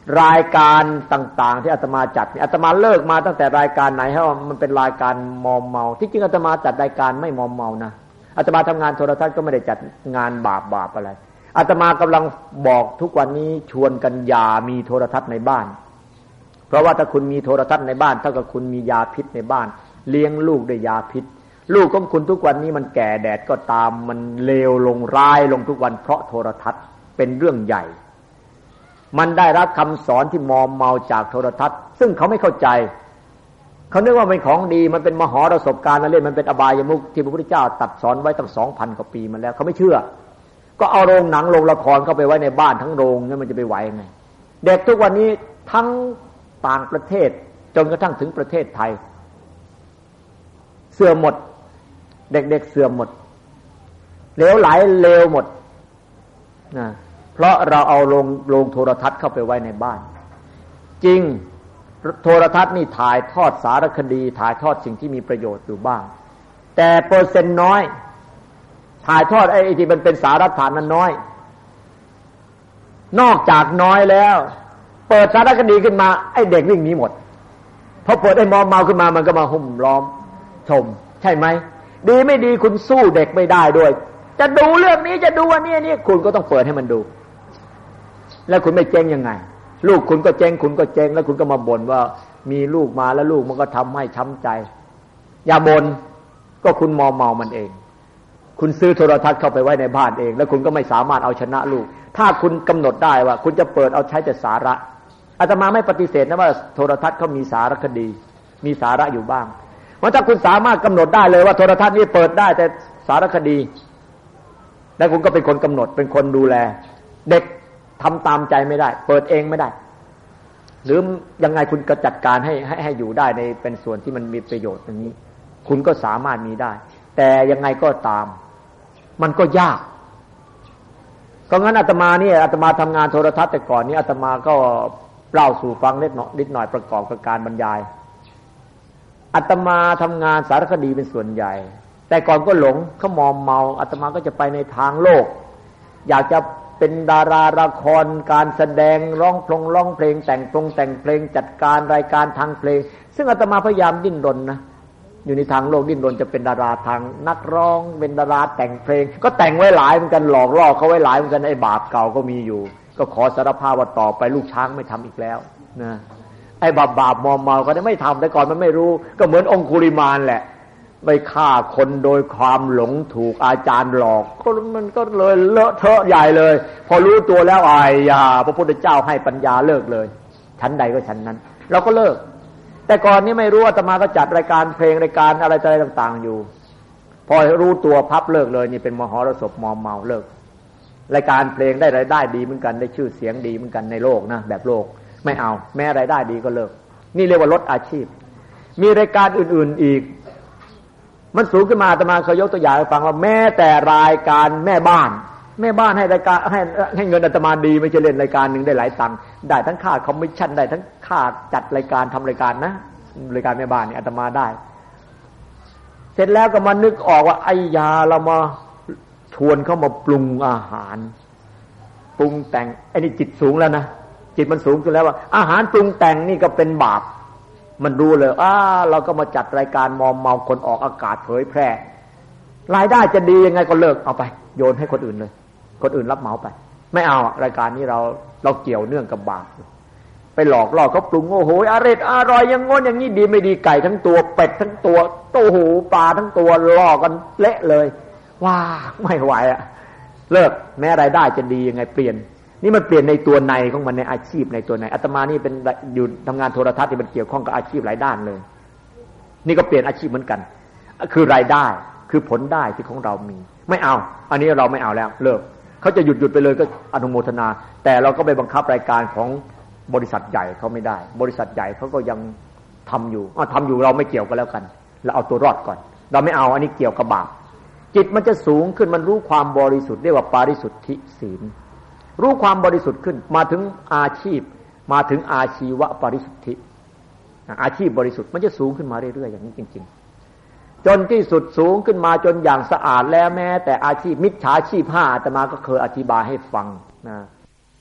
S2: รายการต่างๆที่อาตมาจัดอาตมาเลิกมาตั้งแต่รายการไหนเพราะมันเป็นรายการมอมเมาที่จริงอาตมาจัดรายการไม่มอมเมานะอาตมาทำงานโทรทัศน์ก็ไม่ได้จัดงานบาปบาปอะไรอาตมากำลังบอกทุกวันนี้ชวนกันอย่ามีโทรทัศน์ในบ้านเพราะว่าถ้าคุณมีโทรทัศน์ในบ้านเท่ากับคุณมียาพิษในบ้านเลี้ยงลูกด้วยยาพิษลูกของคุณทุกวันนี้มันแก่แดดก็ตามมันเลวลงร้ายลงทุกวันเพราะโทรทัศน์เป็นเรื่องใหญ่มันได้รับคำสอนที่มอมเมาจากโทรทัศน์ซึ่งเขาไม่เข้าใจเขานึกว่าเป็นของดีมันเป็นมหรสพการนั่นเล่นมันเป็นอบายมุขที่พระพุทธเจ้าตรัสสอนไว้ตั้ง สองพัน กว่าปีมาแล้วเขาไม่เชื่อก็เอาโรงหนังโรงละครเข้าไปไว้ในบ้านทั้งโรงนั้นมันจะไปไหวไงเด็กทุกวันนี้ทั้งต่างประเทศจนกระทั่งถึงประเทศไทยเสื่อมหมดเด็กๆเสื่อมหมดเลวไหลเลวหมดนะเพราะเราเอาโรงโรงโทรทัศน์เข้าไปไว้ในบ้านจริงโทรทัศน์นี่ถ่ายทอดสารคดีถ่ายทอดสิ่งที่มีประโยชน์อยู่บ้างแต่เปอร์เซ็นต์น้อยถ่ายทอดไอ้ที่มันเป็นสาระฐานนั้นน้อยนอกจากน้อยแล้วเปิดสารคดีขึ้นมาไอ้เด็กวิ่งหนีหมดพอเปิดไอ้มอมเมาขึ้นมามันก็มาหุ้มล้อมชมใช่ไหมดีไม่ดีคุณสู้เด็กไม่ได้ด้วยจะดูเรื่องนี้จะดูอันนี้อันนี้คุณก็ต้องเปิดให้มันดูแล้วคุณไม่เจ๊งยังไงลูกคุณก็เจ๊งคุณก็เจ๊งแล้วคุณก็มาบ่นว่ามีลูกมาแล้วลูกมันก็ทำให้ช้ำใจอย่าบ่นก็คุณมอมเมามันเองคุณซื้อโทรทัศน์เข้าไปไว้ในบ้านเองแล้วคุณก็ไม่สามารถเอาชนะลูกถ้าคุณกำหนดได้ว่าคุณจะเปิดเอาใช้แต่สาระอาตมาไม่ปฏิเสธนะว่าโทรทัศน์เขามีสารคดีมีสาระอยู่บ้างเพราะถ้าคุณสามารถกำหนดได้เลยว่าโทรทัศน์นี้เปิดได้แต่สารคดีแล้วคุณก็เป็นคนกำหนดเป็นคนดูแลเด็กทำตามใจไม่ได้เปิดเองไม่ได้หรือยังไงคุณก็จัดการให้ให้ให้อยู่ได้ในเป็นส่วนที่มันมีประโยชน์อย่างนี้คุณก็สามารถมีได้แต่ยังไงก็ตามมันก็ยากก็งั้นอาตมานี่อาตมาทำงานโทรทัศน์แต่ก่อนนี้อาตมาก็เล่าสู่ฟังเล็กน้อยนิดหน่อยประกอบกับการบรรยายอาตมาทำงานสารคดีเป็นส่วนใหญ่แต่ก่อนก็หลงเขามอมเมาอาตมาก็จะไปในทางโลกอยากจะเป็นดาราละครการแสดงร้องเพลงร้องเพลงแต่งเพลงแต่งเพลงจัดการรายการทางเพลงซึ่งอาตมาพยายามดิ้นรนนะอยู่ในทางโลกดิ้นรนจะเป็นดาราทางนักร้องเป็นดาราแต่งเพลงก็แต่งไว้หลายเหมือนกันหลอกล่อเขาไว้หลายเหมือนกันไอ้บาปเก่าก็มีอยู่ก็ขอสารภาพว่าต่อไปลูกช้างไม่ทำอีกแล้วนะไอ้บาปบาปมอมเมาก็ไม่ทำแต่ก่อนมันไม่รู้ก็เหมือนองคุลิมานแหละไปฆ่าคนโดยความหลงถูกอาจารย์หลอกก็มันก็เลยเลอะเทอะใหญ่เลยพอรู้ตัวแล้วอ้ายอย่าพระพุทธเจ้าให้ปัญญาเลิกเลยชั้นใดก็ชั้นนั้นเราก็เลิกแต่ก่อนนี้ไม่รู้อาตมาก็จัดรายการเพลงรายการอะไรอะไรต่างๆอยู่พอรู้ตัวพับเลิกเลยนี่เป็นมหรสพมอมเมาเลิกรายการเพลงได้รายได้ดีเหมือนกันได้ชื่อเสียงดีเหมือนกันในโลกนะแบบโลกไม่เอาแม้รายได้ดีก็เลิกนี่เรียกว่าลดอาชีพมีรายการอื่นๆอีกมันสูงขึ้นมาอาตมาเคยยกตัวอย่างให้ฟังว่าแม้แต่รายการแม่บ้านแม่บ้านให้รายการให้ให้เงินอาตมาดีไม่ใช่เล่นรายการนึงได้หลายตังค์ได้ทั้งค่าคอมมิชชั่นได้ทั้งค่าจัดรายการทำรายการนะรายการแม่บ้านนี่อาตมาได้เสร็จแล้วก็มานึกออกว่าไอ้ยาเรามาชวนเขามาปรุงอาหารปรุงแต่งไอ้นี่จิตสูงแล้วนะจิตมันสูงขึ้นแล้วว่าอาหารปรุงแต่งนี่ก็เป็นบาปมันรู้เลยอ้าเราก็มาจัดรายการมอมเมาคนออกอากาศเผยแพร่รายได้จะดียังไงก็เลิกเอาไปโยนให้คนอื่นเลยคนอื่นรับเหมาไปไม่เอารายการนี้เราเราเกี่ยวเนื่องกับบาปไปหลอกล่อเขาปรุงโอ้โหอร่อยอร่อยอย่างงนอย่างนี้ดีไม่ดีไก่ทั้งตัวเป็ดทั้งตัวโอ้โหปลาทั้งตัวล่อกันเละเลยว้าไม่ไหวอ่ะเลิกแม้รายได้จะดียังไงเปลี่ยนนี่มันเปลี่ยนในตัวในของมันในอาชีพในตัวในอาตมานี่เป็นอยู่ทำงานโทรทัศน์ที่มันเกี่ยวข้องกับอาชีพหลายด้านเลยนี่ก็เปลี่ยนอาชีพเหมือนกันคือรายได้คือผลได้ที่ของเรามีไม่เอาอันนี้เราไม่เอาแล้วเลิกเขาจะหยุดหยุดไปเลยก็อนุโมทนาแต่เราก็ไปบังคับรายการของบริษัทใหญ่เขาไม่ได้บริษัทใหญ่เขาก็ยังทำอยู่อ๋อทำอยู่เราไม่เกี่ยวกันแล้วกันเราเอาตัวรอดก่อนเราไม่เอาอันนี้เกี่ยวกับบาปจิตมันจะสูงขึ้นมันรู้ความบริสุทธิ์เรียกว่าปาริสุทธิศีลรู้ความบริสุทธิ์ขึ้นมาถึงอาชีพมาถึงอาชีวะปริสุทธิอาชีพบริสุทธิ์มันจะสูงขึ้นมาเรื่อยๆอย่างนี้จริงๆจนที่สุดสูงขึ้นมาจนอย่างสะอาดแล้วแม้แต่อาชีพมิจฉาชีพห้าอาตมาก็เคยอธิบายให้ฟังนะ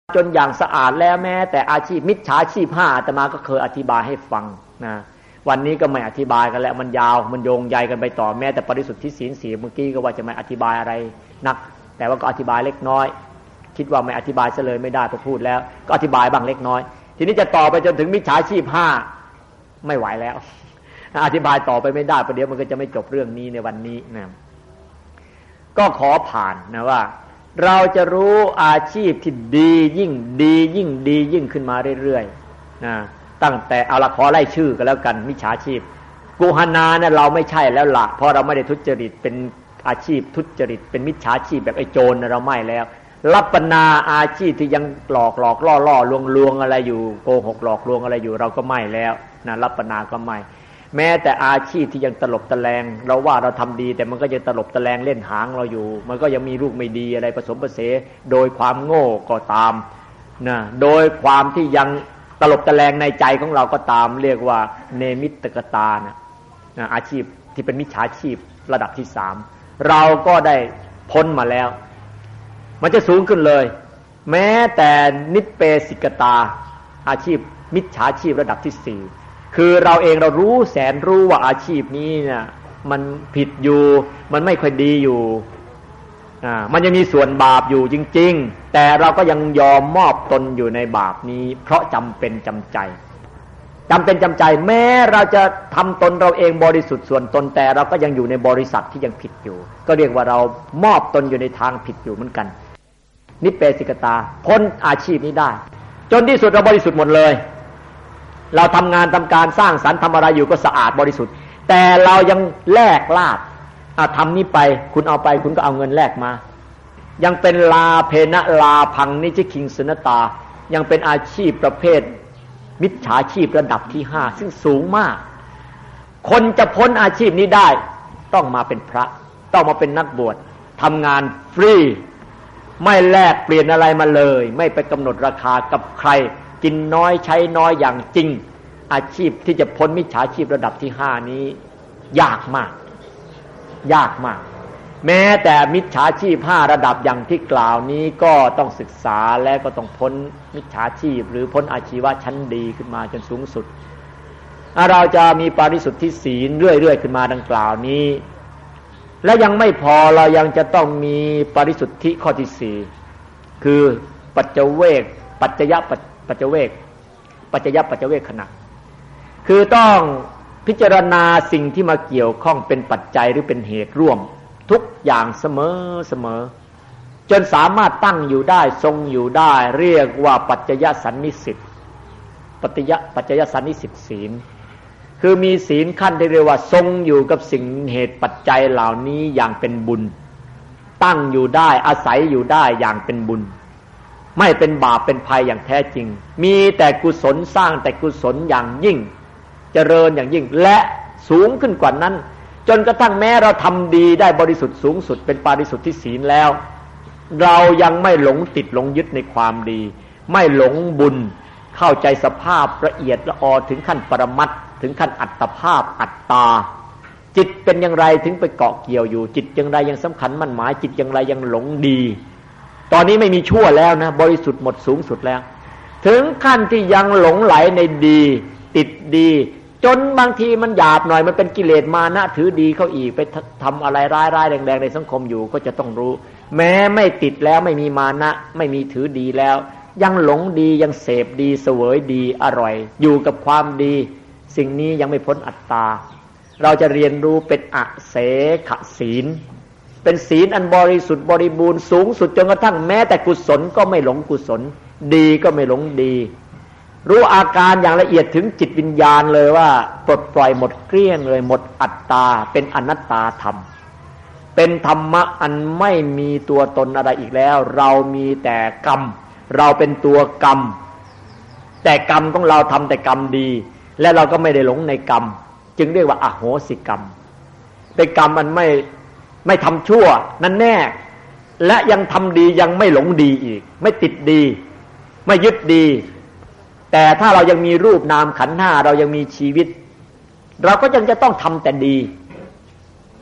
S2: จนอย่างสะอาดแล้วแม้แต่อาชีพมิจฉาชีพห้าอาตมาก็เคยอธิบายให้ฟังนะวันนี้ก็ไม่อธิบายกันแล้วมันยาวมันโยงใยกันไปต่อแม้แต่ปริสุทธิศีลสี่เมื่อกี้ก็ว่าจะไม่อธิบายอะไรนักแต่ว่าก็อธิบายเล็กน้อยคิดว่าไม่อธิบายซะเลยไม่ได้พอพูดแล้วก็อธิบายบ้างเล็กน้อยทีนี้จะต่อไปจนถึงมิจฉาชีพห้าไม่ไหวแล้วอธิบายต่อไปไม่ได้ประเดี๋ยวมันก็จะไม่จบเรื่องนี้ในวันนี้นะก็ขอผ่านนะว่าเราจะรู้อาชีพที่ดียิ่งดียิ่งดียิ่งขึ้นมาเรื่อยๆนะตั้งแต่เอาละขอไล่ชื่อกันแล้วกันมิจฉาชีพกูหนาเนี่ยเราไม่ใช่แล้วละเพราะเราไม่ได้ทุจริตเป็นอาชีพทุจริตเป็นมิจฉาชีพแบบไอ้โจรเราไม่แล้วลัปปนาอาชีพที่ยังหลอกหลอกล่อล่อลวงลวงอะไรอยู่โกหกหลอกลวงอะไรอยู่เราก็ไม่แล้วนะลัปปนาก็ไม่แม้แต่อาชีพที่ยังตลบตะแลงเราว่าเราทำดีแต่มันก็ยังตลบตะแลงเล่นหางเราอยู่มันก็ยังมีลูกไม่ดีอะไรผสมผสมโดยความโง่ก็ตามนะโดยความที่ยังตลบตะแลงในใจของเราก็ตามเรียกว่าเนมิตกตานะนะอาชีพที่เป็นมิจฉาชีพระดับที่สามเราก็ได้พ้นมาแล้วมันจะสูงขึ้นเลยแม้แต่นิเปสิกตาอาชีพมิจฉาชีพระดับที่สี่คือเราเองเรารู้แสนรู้ว่าอาชีพนี้เนี่ยมันผิดอยู่มันไม่ค่อยดีอยู่อ่ามันยังมีส่วนบาปอยู่จริงๆแต่เราก็ยังยอมมอบตนอยู่ในบาปนี้เพราะจำเป็นจำใจจำเป็นจำใจแม้เราจะทำตนเราเองบริสุทธิ์ส่วนตนแต่เราก็ยังอยู่ในบริษัทที่ยังผิดอยู่ก็เรียกว่าเรามอบตนอยู่ในทางผิดอยู่เหมือนกันนิเปสิกตาพ้นอาชีพนี้ได้จนที่สุดเราบริสุทธิ์หมดเลยเราทำงานทำการสร้างสรรค์ทำอะไรอยู่ก็สะอาดบริสุทธิ์แต่เรายังแลกลาภทำนี้ไปคุณเอาไปคุณก็เอาเงินแลกมายังเป็นลาเพนะลาพังนิจิคิงสนตายังเป็นอาชีพประเภทมิจฉาชีพระดับที่ห้าซึ่งสูงมากคนจะพ้นอาชีพนี้ได้ต้องมาเป็นพระต้องมาเป็นนักบวชทำงานฟรีไม่แลกเปลี่ยนอะไรมาเลยไม่ไปกำหนดราคากับใครกินน้อยใช้น้อยอย่างจริงอาชีพที่จะพ้นมิจฉาชีพระดับที่ห้านี้ยากมากยากมากแม้แต่มิจฉาชีพห้าระดับอย่างที่กล่าวนี้ก็ต้องศึกษาและก็ต้องพ้นมิจฉาชีพหรือพ้นอาชีวะชั้นดีขึ้นมาจนสูงสุดเราจะมีปาริสุทธิศีลเรื่อยๆขึ้นมาดังกล่าวนี้และยังไม่พอเรายังจะต้องมีปาริสุทธิข้อที่สี่คือปัจจเวกปัจจยปัจจเวกปัจจยปัจจเวกขณะคือต้องพิจารณาสิ่งที่มาเกี่ยวข้องเป็นปัจจัยหรือเป็นเหตุร่วมทุกอย่างเสมอเสมอจนสามารถตั้งอยู่ได้ทรงอยู่ได้เรียกว่าปัจจยสันนิสิตปัจจยปัจจยสันนิสิตศีลคือมีศีลขั้นที่เรียกว่าทรงอยู่กับสิ่งเหตุปัจจัยเหล่านี้อย่างเป็นบุญตั้งอยู่ได้อาศัยอยู่ได้อย่างเป็นบุญไม่เป็นบาปเป็นภัยอย่างแท้จริงมีแต่กุศลสร้างแต่กุศลอย่างยิ่งเจริญอย่างยิ่งและสูงขึ้นกว่านั้นจนกระทั่งแม้เราทำดีได้บริสุทธิ์สูงสุดเป็นปาริสุทธิศีลแล้วเรายังไม่หลงติดหลงยึดในความดีไม่หลงบุญเข้าใจสภาพละเอียดละออถึงขั้นปรมัตถ์ถึงขั้นอัตภาพอัตตาจิตเป็นอย่างไรถึงไปเกาะเกี่ยวอยู่จิตอย่างไรยังสำคัญมั่นหมายจิตอย่างไรยังหลงดีตอนนี้ไม่มีชั่วแล้วนะบริสุทธิ์หมดสูงสุดแล้วถึงขั้นที่ยังหลงไหลในดีติดดีจนบางทีมันหยาบหน่อยมันเป็นกิเลสมานะถือดีเข้าอีกไปทำอะไรร้ายๆแรงๆในสังคมอยู่ก็จะต้องรู้แม้ไม่ติดแล้วไม่มีมานะไม่มีถือดีแล้วยังหลงดียังเสพดีเสวยดีอร่อยอยู่กับความดีสิ่งนี้ยังไม่พ้นอัตตาเราจะเรียนรู้เป็นอเสขศีลเป็นศีลอันบริสุทธิ์บริบูรณ์สูงสุดจนกระทั่งแม้แต่กุศลก็ไม่หลงกุศลดีก็ไม่หลงดีรู้อาการอย่างละเอียดถึงจิตวิญญาณเลยว่าปลดปล่อยหมดเกลี้ยงเลยหมดอัตตาเป็นอนัตตาธรรมเป็นธรรมะอันไม่มีตัวตนอะไรอีกแล้วเรามีแต่กรรมเราเป็นตัวกรรมแต่กรรมของเราทำแต่กรรมดีและเราก็ไม่ได้หลงในกรรมจึงเรียกว่าอโหสิกรรมเป็นกรรมอันไม่ไม่ทำชั่วนั่นแน่และยังทำดียังไม่หลงดีอีกไม่ติดดีไม่ยึดดีแต่ถ้าเรายังมีรูปนามขันธ์ห้าเรายังมีชีวิตเราก็ยังจะต้องทำแต่ดี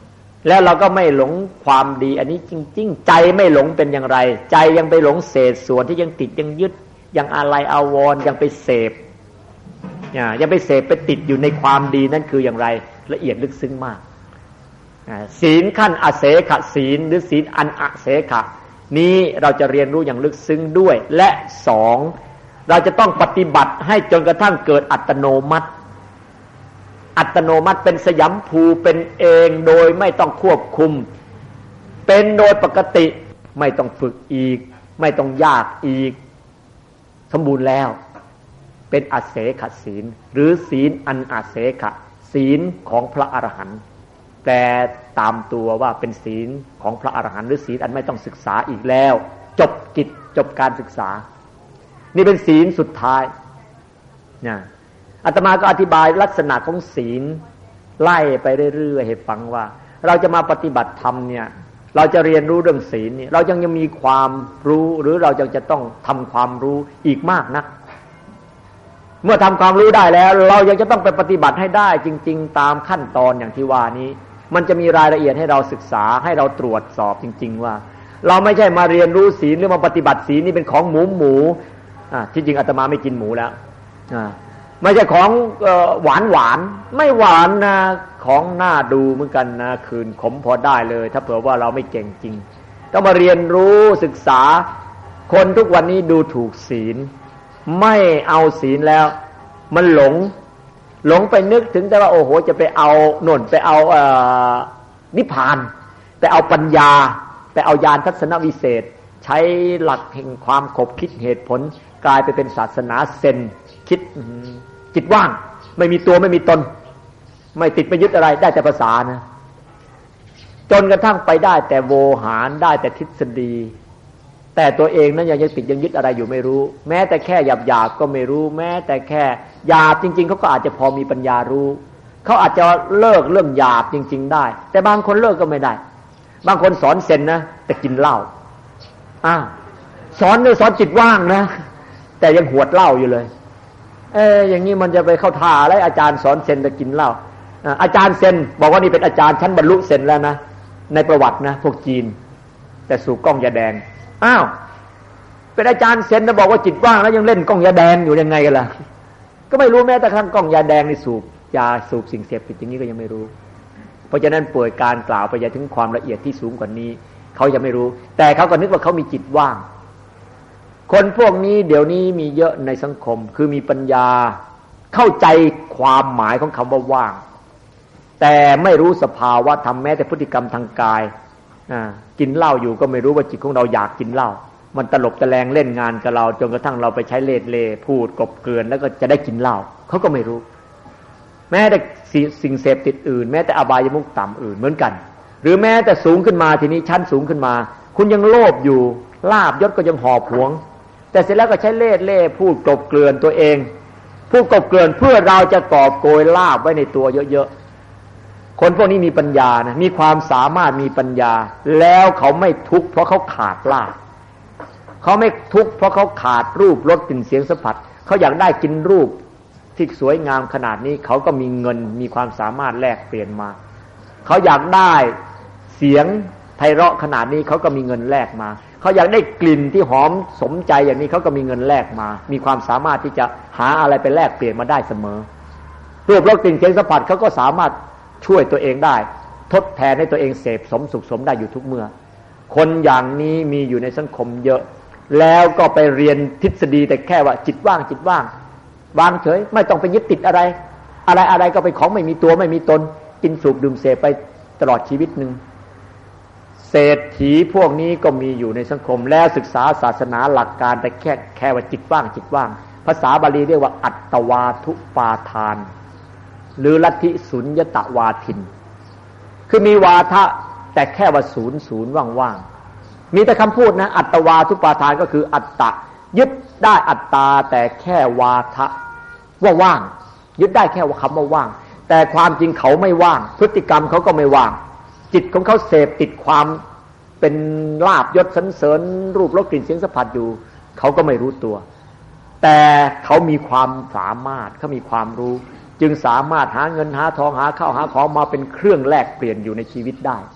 S2: แล้วเราก็ไม่หลงความดีอันนี้จริงๆใจไม่หลงเป็นอย่างไรใจยังไปหลงเศษส่วนที่ยังติดยังยึดยังอะไรอาวรณ์ยังไปเสพยังไปเสพไปติดอยู่ในความดีนั่นคืออย่างไรละเอียดลึกซึ้งมากศีลขั้นอเสขศีลหรือศีลอันอเสขะนี้เราจะเรียนรู้อย่างลึกซึ้งด้วยและสองเราจะต้องปฏิบัติให้จนกระทั่งเกิดอัตโนมัติอัตโนมัติเป็นสยัมภูเป็นเองโดยไม่ต้องควบคุมเป็นโดยปกติไม่ต้องฝึกอีกไม่ต้องยากอีกสมบูรณ์แล้วเป็นอเสขศีลหรือศีลอันอเสขะศีลของพระอรหันต์แปลตามตัวว่าเป็นศีลของพระอรหันต์หรือศีลอันไม่ต้องศึกษาอีกแล้วจบกิจจบการศึกษานี่เป็นศีลสุดท้ายนะอาตมาก็อธิบายลักษณะของศีลไล่ไปเรื่อยๆให้ฟังว่าเราจะมาปฏิบัติธรรมเนี่ยเราจะเรียนรู้เรื่องศีลเนี่ยเรายังยังมีความรู้หรือเรายังจะต้องทำความรู้อีกมากนักเมื่อทำความรู้ได้แล้วเรายังจะต้องไปปฏิบัติให้ได้จริงๆตามขั้นตอนอย่างที่ว่านี้มันจะมีรายละเอียดให้เราศึกษาให้เราตรวจสอบจริงๆว่าเราไม่ใช่มาเรียนรู้ศีลหรือมาปฏิบัติศีลนี่เป็นของหมูหมูอ่าที่จริงอาตมาไม่กินหมูแล้วอ่าไม่ใช่ของหวานหวานไม่หวานนะของน่าดูเหมือนกันนะคืนขมพอได้เลยถ้าเผื่อว่าเราไม่เก่งจริงต้องมาเรียนรู้ศึกษาคนทุกวันนี้ดูถูกศีลไม่เอาศีลแล้วมันหลงหลงไปนึกถึงแต่ว่าโอ้โหจะไปเอาโน่นไปเอาเอ่อนิพพานไปเอาปัญญาไปเอาญาณทัศนวิเศษใช้หลักแห่งความขบคิดเหตุผลกลายไปเป็นศาสนาเซนคิดจิตว่างไม่มีตัวไม่มีตนไม่ติดไม่ยึดอะไรได้แต่ภาษานะจนกระทั่งไปได้แต่โวหารได้แต่ทฤษฎีแต่ตัวเองนั้นยังติดยังยึดอะไรอยู่ไม่รู้แม้แต่แค่หยาบหยาบก็ไม่รู้แม้แต่แค่หยาบจริงๆเขาก็อาจจะพอมีปัญญารู้เขาอาจจะเลิกเรื่องหยาบจริงๆได้แต่บางคนเลิกก็ไม่ได้บางคนสอนเซนนะแต่กินเหล้าอ้าวสอนเนี่ยสอนจิตว่างนะแต่ยังหวดเหล้าอยู่เลยเอออย่างนี้มันจะไปเข้าท่าอะไรอาจารย์สอนเซนแต่กินเหล้าอาจารย์เซนบอกว่านี่เป็นอาจารย์ชั้นบรรลุเซนแล้วนะในประวัตินะพวกจีนแต่สูบกล้องยาแดงอ้าวเป็นอาจารย์เซนนะบอกว่าจิตว่างแล้วยังเล่นกล้องยาแดงอยู่ยังไงกันล่ะก็ไม่รู้แม้แต่ขั้นกล้องยาแดงนี่สูบยาสูบสิ่งเสพติดอย่างนี้ก็ยังไม่รู้เพราะฉะนั้นป่วยการกล่าวไปยังถึงความละเอียดที่สูงกว่านี้เขายังไม่รู้แต่เขาก็นึกว่าเขามีจิตว่างคนพวกนี้เดี๋ยวนี้มีเยอะในสังคมคือมีปัญญาเข้าใจความหมายของคำว่าว่างแต่ไม่รู้สภาวะธรรมแม้แต่พฤติกรรมทางกายกินเหล้าอยู่ก็ไม่รู้ว่าจิตของเราอยากกินเหล้ามันตลบตะแลงเล่นงานกับเราจนกระทั่งเราไปใช้เล่ห์เล่ห์พูดกบเกลื่อนแล้วก็จะได้กินเหล้าเขาก็ไม่รู้แม้แต่สิ่งเสพติดอื่นแม้แต่อบายมุขต่ำอื่นเหมือนกันหรือแม้แต่สูงขึ้นมาทีนี้ชั้นสูงขึ้นมาคุณยังโลภอยู่ลาภยศก็ยังหอบหวงแต่เสร็จแล้วก็ใช้เล่ห์เล่ห์พูดกบเกลื่อนตัวเองพูดกบเกลื่อนเพื่อเราจะกอบโกยลาภไว้ในตัวเยอะๆคนพวกนี้มีปัญญานะมีความสามารถมีปัญญาแล้วเขาไม่ทุกข์เพราะเขาขาดลาภเขาไม่ทุกข์เพราะเขาขาดรูปรสกลิ่นเสียงสัมผัสเขาอยากได้กินรูปที่สวยงามขนาดนี้เขาก็มีเงินมีความสามารถแลกเปลี่ยนมาเขาอยากได้เสียงไพเราะขนาดนี้เขาก็มีเงินแลกมาเขาอยากได้กลิ่นที่หอมสมใจอย่างนี้เขาก็มีเงินแลกมามีความสามารถที่จะหาอะไรไปแลกเปลี่ยนมาได้เสมอรูปรสกลิ่นเสียงสัมผัสเขาก็สามารถช่วยตัวเองได้ทดแทนให้ตัวเองเสพสมสุขสมได้อยู่ทุกเมื่อคนอย่างนี้มีอยู่ในสังคมเยอะแล้วก็ไปเรียนทฤษฎีแต่แค่ว่าจิตว่างจิตว่างวางเฉยไม่ต้องไปยึดติดอะไรอะไรอะไรก็เป็นของไม่มีตัวไม่มีตนกินสูบดื่มเสพไปตลอดชีวิตนึงเศรษฐีพวกนี้ก็มีอยู่ในสังคมแล้วศึกษาศาสนาหลักการแต่แค่แค่ว่าจิตว่างจิตว่างภาษาบาลีเรียกว่าอัตตวาทุปาทานหรือลัทธิสุญญตวาทินคือมีวาทะแต่แค่ว่าศูนย์ศูนย์ว่างๆมีแต่คำพูดนะอัตตวาทุปาทานก็คืออัตตะยึดได้อัตตาแต่แค่วาทะว่าว่างยึดได้แค่ว่าคำว่าว่างแต่ความจริงเขาไม่ว่างพฤติกรรมเขาก็ไม่ว่างจิตของเขาเสพติดความเป็นลาภยศสรรเสริญรูปรสกลิ่นเสียงสัมผัสอยู่เขาก็ไม่รู้ตัวแต่เขามีความสามารถเขามีความรู้จึงสามารถหาเงินหาทองหาข้าวหาของมาเป็นเครื่องแลกเปลี่ยนอยู่ในชีวิตได้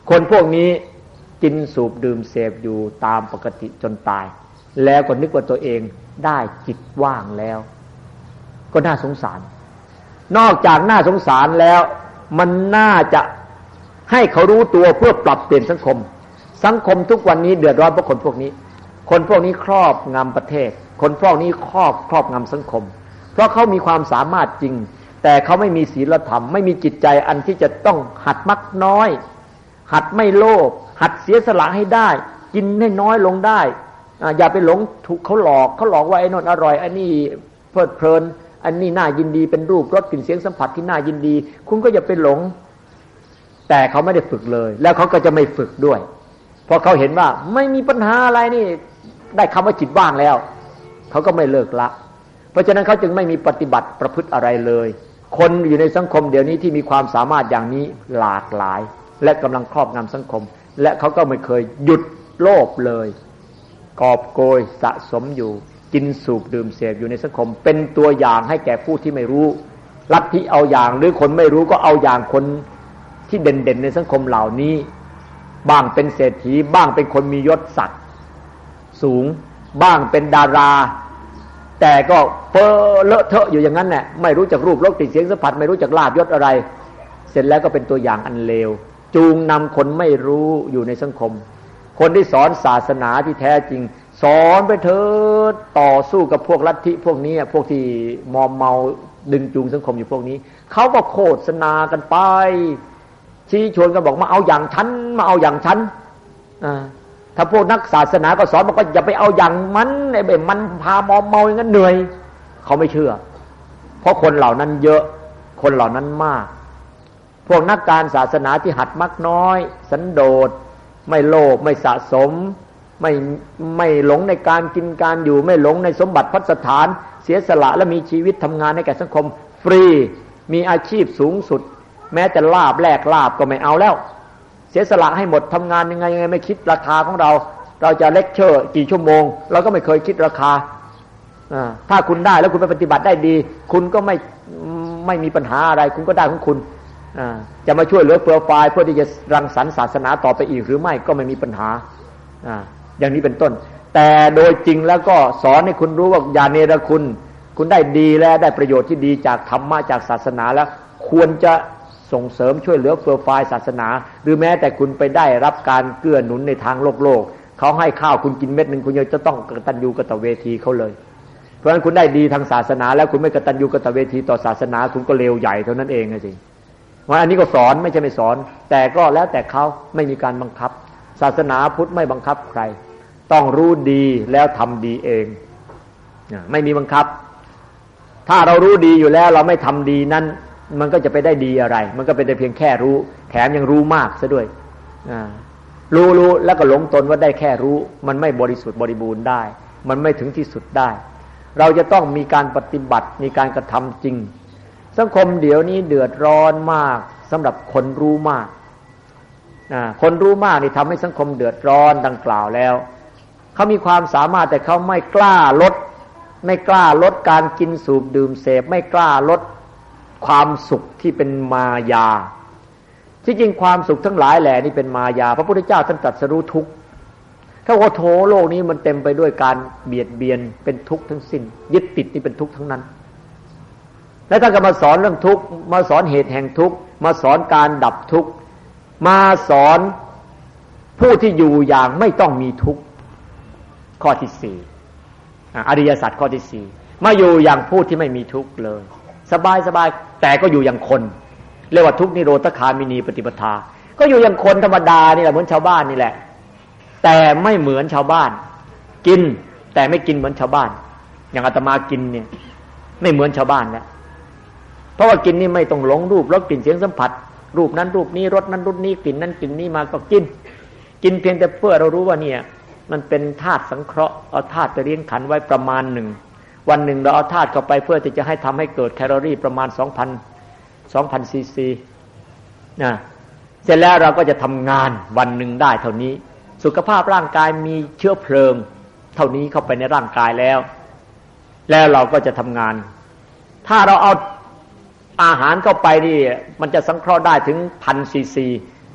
S2: คนพวกนี้กินสูบดื่มเสพอยู่ตามปกติจนตายแล้วก็นึกว่าตัวเองได้จิตว่างแล้วก็น่าสงสารนอกจากน่าสงสารแล้วมันน่าจะให้เขารู้ตัวเพื่อปรับเปลี่ยนสังคมสังคมทุกวันนี้เดือดร้อนเพราะคนพวกนี้คนพวกนี้ครอบงำประเทศคนพวกนี้ครอบครอบงำสังคมเพราะเขามีความสามารถจริงแต่เขาไม่มีศีลธรรมไม่มีจิตใจอันที่จะต้องหัดมักน้อยหัดไม่โลภหัดเสียสละให้ได้กินให้น้อยลงได้อย่าไปหลงถูกเขาหลอกเขาหลอกว่าไอ้นนอร่อยอันนี้เพลิดเพลินอันนี้น่ายินดีเป็นรูปรสกลิ่นเสียงสัมผัสที่น่ายินดีคุณก็อย่าไปหลงแต่เขาไม่ได้ฝึกเลยแล้วเขาก็จะไม่ฝึกด้วยเพราะเขาเห็นว่าไม่มีปัญหาอะไรนี่ได้คำว่าจิตว่างแล้วเขาก็ไม่เลิกละเพราะฉะนั้นเขาจึงไม่มีปฏิบัติประพฤติอะไรเลยคนอยู่ในสังคมเดี๋ยวนี้ที่มีความสามารถอย่างนี้หลากหลายและกำลังครอบงำสังคมและเขาก็ไม่เคยหยุดโลภเลยกอบโกยสะสมอยู่กินสูบดื่มเสพอยู่ในสังคมเป็นตัวอย่างให้แก่ผู้ที่ไม่รู้ลัทธิเอาอย่างหรือคนไม่รู้ก็เอาอย่างคนที่เด่นๆในสังคมเหล่านี้บ้างเป็นเศรษฐีบ้างเป็นคนมียศศักดิ์สูงบ้างเป็นดาราแต่ก็เฟ้อเลอะเทอะอยู่อย่างนั้นแหละไม่รู้จักรูปรสกลิ่นเสียงสัมผัสไม่รู้จักลาภยศอะไรเสร็จแล้วก็เป็นตัวอย่างอันเลวจูงนำคนไม่รู้อยู่ในสังคมคนที่สอนศาสนาที่แท้จริงสอนไปเถิดต่อสู้กับพวกลัทธิพวกนี้พวกที่มอมเมาดึงจูงสังคมอยู่พวกนี้เขาก็โฆษณากันไปชี้ชวนกันบอกมาเอาอย่างฉันมาเอาอย่างฉันถ้าพวกนักศาสนาก็สอนบอกว่าอย่าไปเอาอย่างมันไอ้เบมันพามอมเมาอย่างนั้นเหนื่อยเขาไม่เชื่อเพราะคนเหล่านั้นเยอะคนเหล่านั้นมากพวกนักการศาสนาที่หัดมักน้อยสันโดษไม่โลภไม่สะสมไม่ไม่หลงในการกินการอยู่ไม่หลงในสมบัติพัสถานเสียสละและมีชีวิตทำงานให้แก่สังคมฟรีมีอาชีพสูงสุดแม้แต่ลาบแลกลาบก็ไม่เอาแล้วเสียสละให้หมดทำงานยังไงยังไงไม่คิดราคาของเราเราจะเลคเชอร์กี่ชั่วโมงเราก็ไม่เคยคิดราคาถ้าคุณได้แล้วคุณไปปฏิบัติได้ดีคุณก็ไม่ไม่มีปัญหาอะไรคุณก็ได้ของคุณจะมาช่วยเหลือเฟื่อฟายเพื่อที่จะรังสรรค์ศาสนาต่อไปอีกหรือไม่ก็ไม่มีปัญหาอย่างนี้เป็นต้นแต่โดยจริงแล้วก็สอนให้คุณรู้ว่าอย่าเนรคุณคุณได้ดีและได้ประโยชน์ที่ดีจากธรรมะจากศาสนาแล้วควรจะส่งเสริมช่วยเหลือเฟื่อฟายศาสนาหรือแม้แต่คุณไปได้รับการเกื้อหนุนในทางโลกโลกเขาให้ข้าวคุณกินเม็ดนึงคุณยังจะต้องกตัญญูกตเวทีเขาเลยเพราะฉะนั้นคุณได้ดีทางศาสนาแล้วคุณไม่กตัญญูกตเวทีต่อศาสนาคุณก็เลวใหญ่เท่านั้นเองนะสิว่าอันนี้ก็สอนไม่ใช่ไม่สอนแต่ก็แล้วแต่เขาไม่มีการบังคับศาสนาพุทธไม่บังคับใครต้องรู้ดีแล้วทำดีเองไม่มีบังคับถ้าเรารู้ดีอยู่แล้วเราไม่ทำดีนั้นมันก็จะไปได้ดีอะไรมันก็เป็นแต่เพียงแค่รู้แถมยังรู้มากซะด้วยรู้รู้แล้วก็หลงตนว่าได้แค่รู้มันไม่บริสุทธิ์บริบูรณ์ได้มันไม่ถึงที่สุดได้เราจะต้องมีการปฏิบัติมีการกระทำจริงสังคมเดี๋ยวนี้เดือดร้อนมากสำหรับคนรู้มากคนรู้มากนี่ทำให้สังคมเดือดร้อนดังกล่าวแล้วเขามีความสามารถแต่เขาไม่กล้าลดไม่กล้าลดการกินสูบดื่มเสพไม่กล้าลดความสุขที่เป็นมายาที่จริงความสุขทั้งหลายแหล่นี่เป็นมายาพระพุทธเจ้าท่านตรัสรู้ทุกข์ถ้าว่าโถโลกนี้มันเต็มไปด้วยการเบียดเบียนเป็นทุกข์ทั้งสิ้นยึดติดนี่เป็นทุกข์ทั้งนั้นแล้วท่านก็มาสอนเรื่องทุกข์มาสอนเหตุแห่งทุกข์มาสอนการดับทุกข์มาสอนผู้ที่อยู่อย่างไม่ต้องมีทุกข์ข้อที่สี่อริยสัจข้อที่สี่มาอยู่อย่างผู้ที่ไม่มีทุกข์เลยสบายสบายแต่ก็อยู่อย่างคนเรียกว่าทุกนิโรธคามินีปฏิปทาก็อยู่อย่างคนธรรมดานี่แหละเหมือนชาวบ้านนี่แหละแต่ไม่เหมือนชาวบ้านกินแต่ไม่กินเหมือนชาวบ้านอย่างอาตมากินเนี่ยไม่เหมือนชาวบ้านแล้วเพราะว่ากินนี่ไม่ต้องหลงรูปรสกลิ่นเสียงสัมผัสรูปนั้นรูปนี้รสนั้นรสนี้กลิ่นนั้นกลิ่นนี้มาก็กินกินเพียงแต่เพื่อเรารู้ว่าเนี่ยมันเป็นธาตุสังเคราะห์เอาธาตุไปเลี้ยงขันไว้ประมาณหนึ่งวันหนึ่งเราเอาธาตุเข้าไปเพื่อที่จะให้ทำให้เกิดแคลอรี่ประมาณ สองพัน สองพัน ซีซีนะเสร็จแล้วเราก็จะทำงานวันหนึ่งได้เท่านี้สุขภาพร่างกายมีเชื้อเพลิงเท่านี้เข้าไปในร่างกายแล้วแล้วเราก็จะทำงานถ้าเราเอาอาหารเข้าไปนี่มันจะสังเคราะห์ได้ถึง หนึ่งพัน ซีซี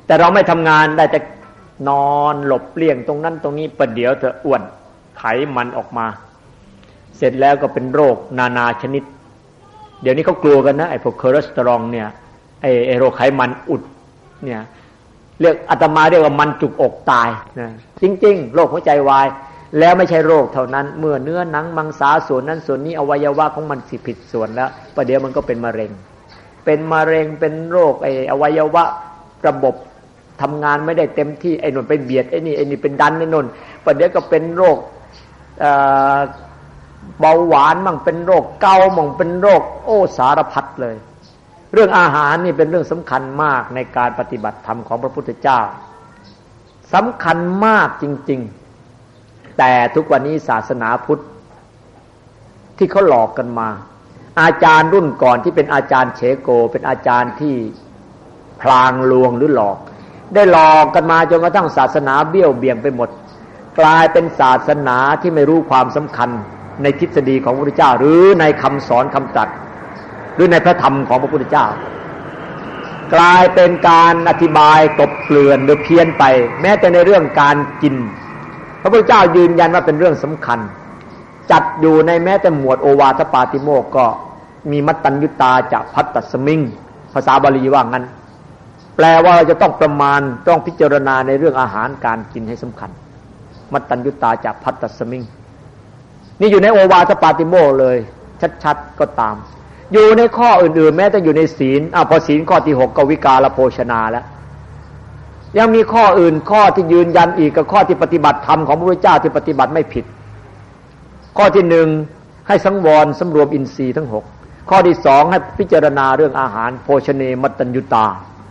S2: แต่เราไม่ทำงานได้แต่นอนหลบเลี่ยงตรงนั้นตรงนี้ประเดี๋ยวเธออ้วนไขมันออกมาเสร็จแล้วก็เป็นโรคนานาชนิดเดี๋ยวนี้เขากลัวกันนะไอ้พวกคอเลสเตอรอลเนี่ยไอ้ไอ้โรคไขมันอุดเนี่ยเรียกอาตมาเรียกว่ามันจุกอกตายนะจริงๆโรคหัวใจวายแล้วไม่ใช่โรคเท่านั้นเมื่อเนื้อหนังมังสาส่วนนั้นส่วนนี้อวัยวะของมันสิผิดส่วนแล้วประเดี๋ยวมันก็เป็นมะเร็งเป็นมะเร็งเป็นโรคไอ้อวัยวะระบบทำงานไม่ได้เต็มที่ไอ้นนไปเบียดไอ้นี่ไอ้นี่เป็นดันไอ้นนประเดี๋ยวก็เป็นโรคเอ่อเบาหวานมั่งเป็นโรคเกาต์มั่งเป็นโรคโอ้สารพัดเลยเรื่องอาหารนี่เป็นเรื่องสำคัญมากในการปฏิบัติธรรมของพระพุทธเจ้าสำคัญมากจริงๆแต่ทุกวันนี้ศาสนาพุทธที่เขาหลอกกันมาอาจารย์รุ่นก่อนที่เป็นอาจารย์เฉโกเป็นอาจารย์ที่พลางลวงหรือหลอกได้หลอกกันมาจนกระทั่งศาสนาเบี้ยวเบี่ยงไปหมดกลายเป็นศาสนาที่ไม่รู้ความสำคัญในทฤษฎีของพระพุทธเจ้าหรือในคำสอนคำตรัสหรือในพระธรรมของพระพุทธเจ้ากลายเป็นการอธิบายกลบเกลื่อนหรือเพี้ยนไปแม้แต่ในเรื่องการกินพระพุทธเจ้ายืนยันว่าเป็นเรื่องสำคัญจัดอยู่ในแม้แต่หมวดโอวาทปาติโมกข์ก็มีมัตตัญญุตาจะพัตตสมิงภาษาบาลีว่างั้นแปลว่าเราจะต้องประมาณต้องพิจารณาในเรื่องอาหารการกินให้สำคัญมัตตัญญุตาจะพัตตสมิงนี่อยู่ในโอวาทปาติโมกข์เลยชัดๆก็ตามอยู่ในข้ออื่นๆแม้แต่อยู่ในศีลอ่ะพอศีลข้อที่หกก็วิกาลโภชนาแล้วยังมีข้ออื่นข้อที่ยืนยันอีกกับข้อที่ปฏิบัติธรรมของพระพุทธเจ้าที่ปฏิบัติไม่ผิดข้อที่หนึ่งให้สังวรสำรวมอินทรีย์ทั้งหกข้อที่สองให้พิจารณาเรื่องอาหารโภชเนมัตตัญญุตา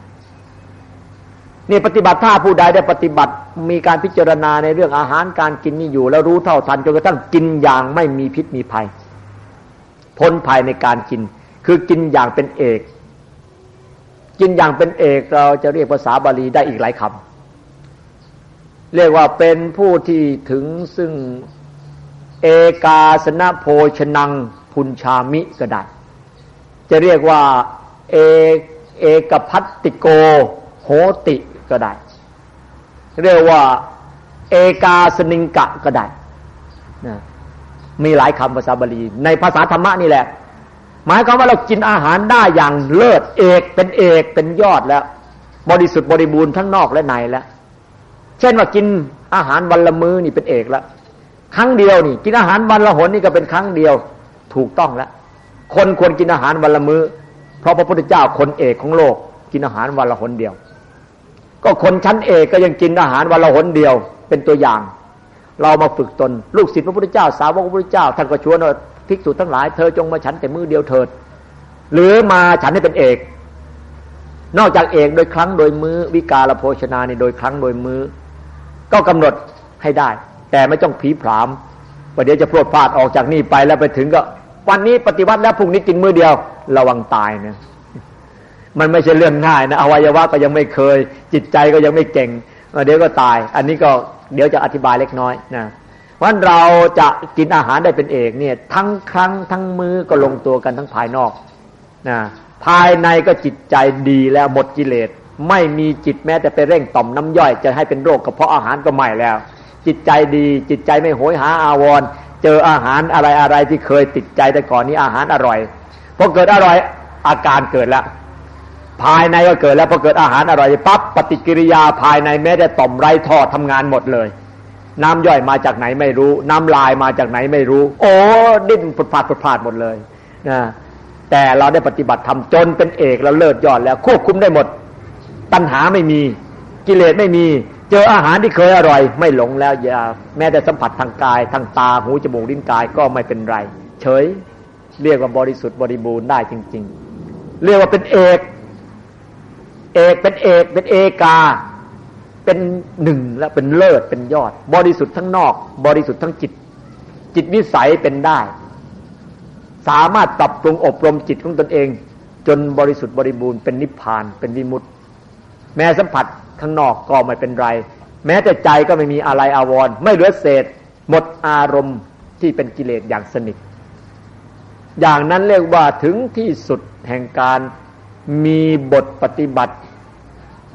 S2: นี่ปฏิบัติถ้าผู้ใดได้ปฏิบัติมีการพิจารณาในเรื่องอาหารการกินนี่อยู่แล้วรู้เท่าทันจนกระทั่งกินอย่างไม่มีพิษมีภัยพ้นภัยในการกินคือกินอย่างเป็นเอกกินอย่างเป็นเอกเราจะเรียกภาษาบาลีได้อีกหลายคำเรียกว่าเป็นผู้ที่ถึงซึ่งเอกาสนะโภชนังพุญชามิก็ได้จะเรียกว่าเอเอกพัตติโกโหติก็ได้เรียกว่าเอกาสนิงกะก็ได้นะมีหลายคำภาษาบาลีในภาษาธรรมะนี่แหละหมายความว่าเรากินอาหารได้อย่างเลิศเอกเป็นเอกเป็นยอดแล้วบริสุทธิ์บริบูรณ์ทั้งนอกและในแล้วเช่นว่ากินอาหารวันละมื้อนี่เป็นเอกแล้วครั้งเดียวนี่กินอาหารวันละหนนี่ก็เป็นครั้งเดียวถูกต้องแล้วคนควรกินอาหารวันละมื้อเพราะพระพุทธเจ้าคนเอกของโลกกินอาหารวันละหนเดียวก็คนชั้นเอกก็ยังกินอาหารวันละหนเดียวเป็นตัวอย่างเรามาฝึกตนลูกศิษย์พระพุทธเจ้าสาวกพระพุทธเจ้าท่านก็ชวนว่าภิกษุทั้งหลายเธอจงมาฉันแต่มื้อเดียวเถิดหรือมาฉันให้เป็นเอกนอกจากเอกโดยครั้งโดยมื้อวิกาลโภชนานี่โดยครั้งโดยมื้อก็กำหนดให้ได้แต่ไม่ต้องผีผามประเดี๋ยวจะพรวดพลาดออกจากนี่ไปแล้วไปถึงก็วันนี้ปฏิบัติแล้วพรุ่งนี้กินมื้อเดียวระวังตายนะมันไม่ใช่เรื่องง่ายนะอวัยวะก็ยังไม่เคยจิตใจก็ยังไม่เก่งเดี๋ยวก็ตายอันนี้ก็เดี๋ยวจะอธิบายเล็กน้อยนะเพราะเราจะกินอาหารได้เป็นเอกเนี่ยทั้งครั้งทั้งมื้อก็ลงตัวกันทั้งภายนอกนะภายในก็จิตใจดีแล้วหมดกิเลสไม่มีจิตแม้แต่ไปเร่งต่อมน้ำย่อยจะให้เป็นโรคกระเพาะอาหารก็ไม่แล้วจิตใจดีจิตใจไม่โหยหาอาวรณ์เจออาหารอะไรอะไรที่เคยติดใจแต่ก่อนนี้อาหารอร่อยพอเกิดอร่อยอาการเกิดแล้วภายในก็เกิดแล้วพอเกิดอาหารอร่อยปั๊บปฏิกิริยาภายในแม้แต่ต่อมไร้ท่อทำงานหมดเลยน้ำย่อยมาจากไหนไม่รู้น้ำลายมาจากไหนไม่รู้โอ้ดิ้นผุดผาดผุดผาดหมดเลยนะแต่เราได้ปฏิบัติธรรมจนเป็นเอกแล้วเลิศยอดแล้วควบคุมได้หมดตัณหาไม่มีกิเลสไม่มีเจออาหารที่เคยอร่อยไม่หลงแล้วอย่าแม้แต่สัมผัสทางกายทางตาหูจมูกลิ้นกายก็ไม่เป็นไรเฉยเรียกว่าบริสุทธิ์บริบูรณ์ได้จริงๆเรียกว่าเป็นเอกเอกเป็นเอกเป็นเอกาเป็นหนึ่งและเป็นเลิศเป็นยอดบริสุทธิ์ทั้งนอกบริสุทธิ์ทั้งจิตจิตวิสัยเป็นได้สามารถปรับปรุงอบรมจิตของตนเองจนบริสุทธิ์บริบูรณ์เป็นนิพพานเป็นวิมุตติแม้สัมผัสข้างนอกก็ไม่เป็นไรแม้แต่ใจก็ไม่มีอะไรอาวรณ์ไม่เหลือเศษหมดอารมณ์ที่เป็นกิเลสอย่างสนิทอย่างนั้นเรียกว่าถึงที่สุดแห่งการมีบทปฏิบัติ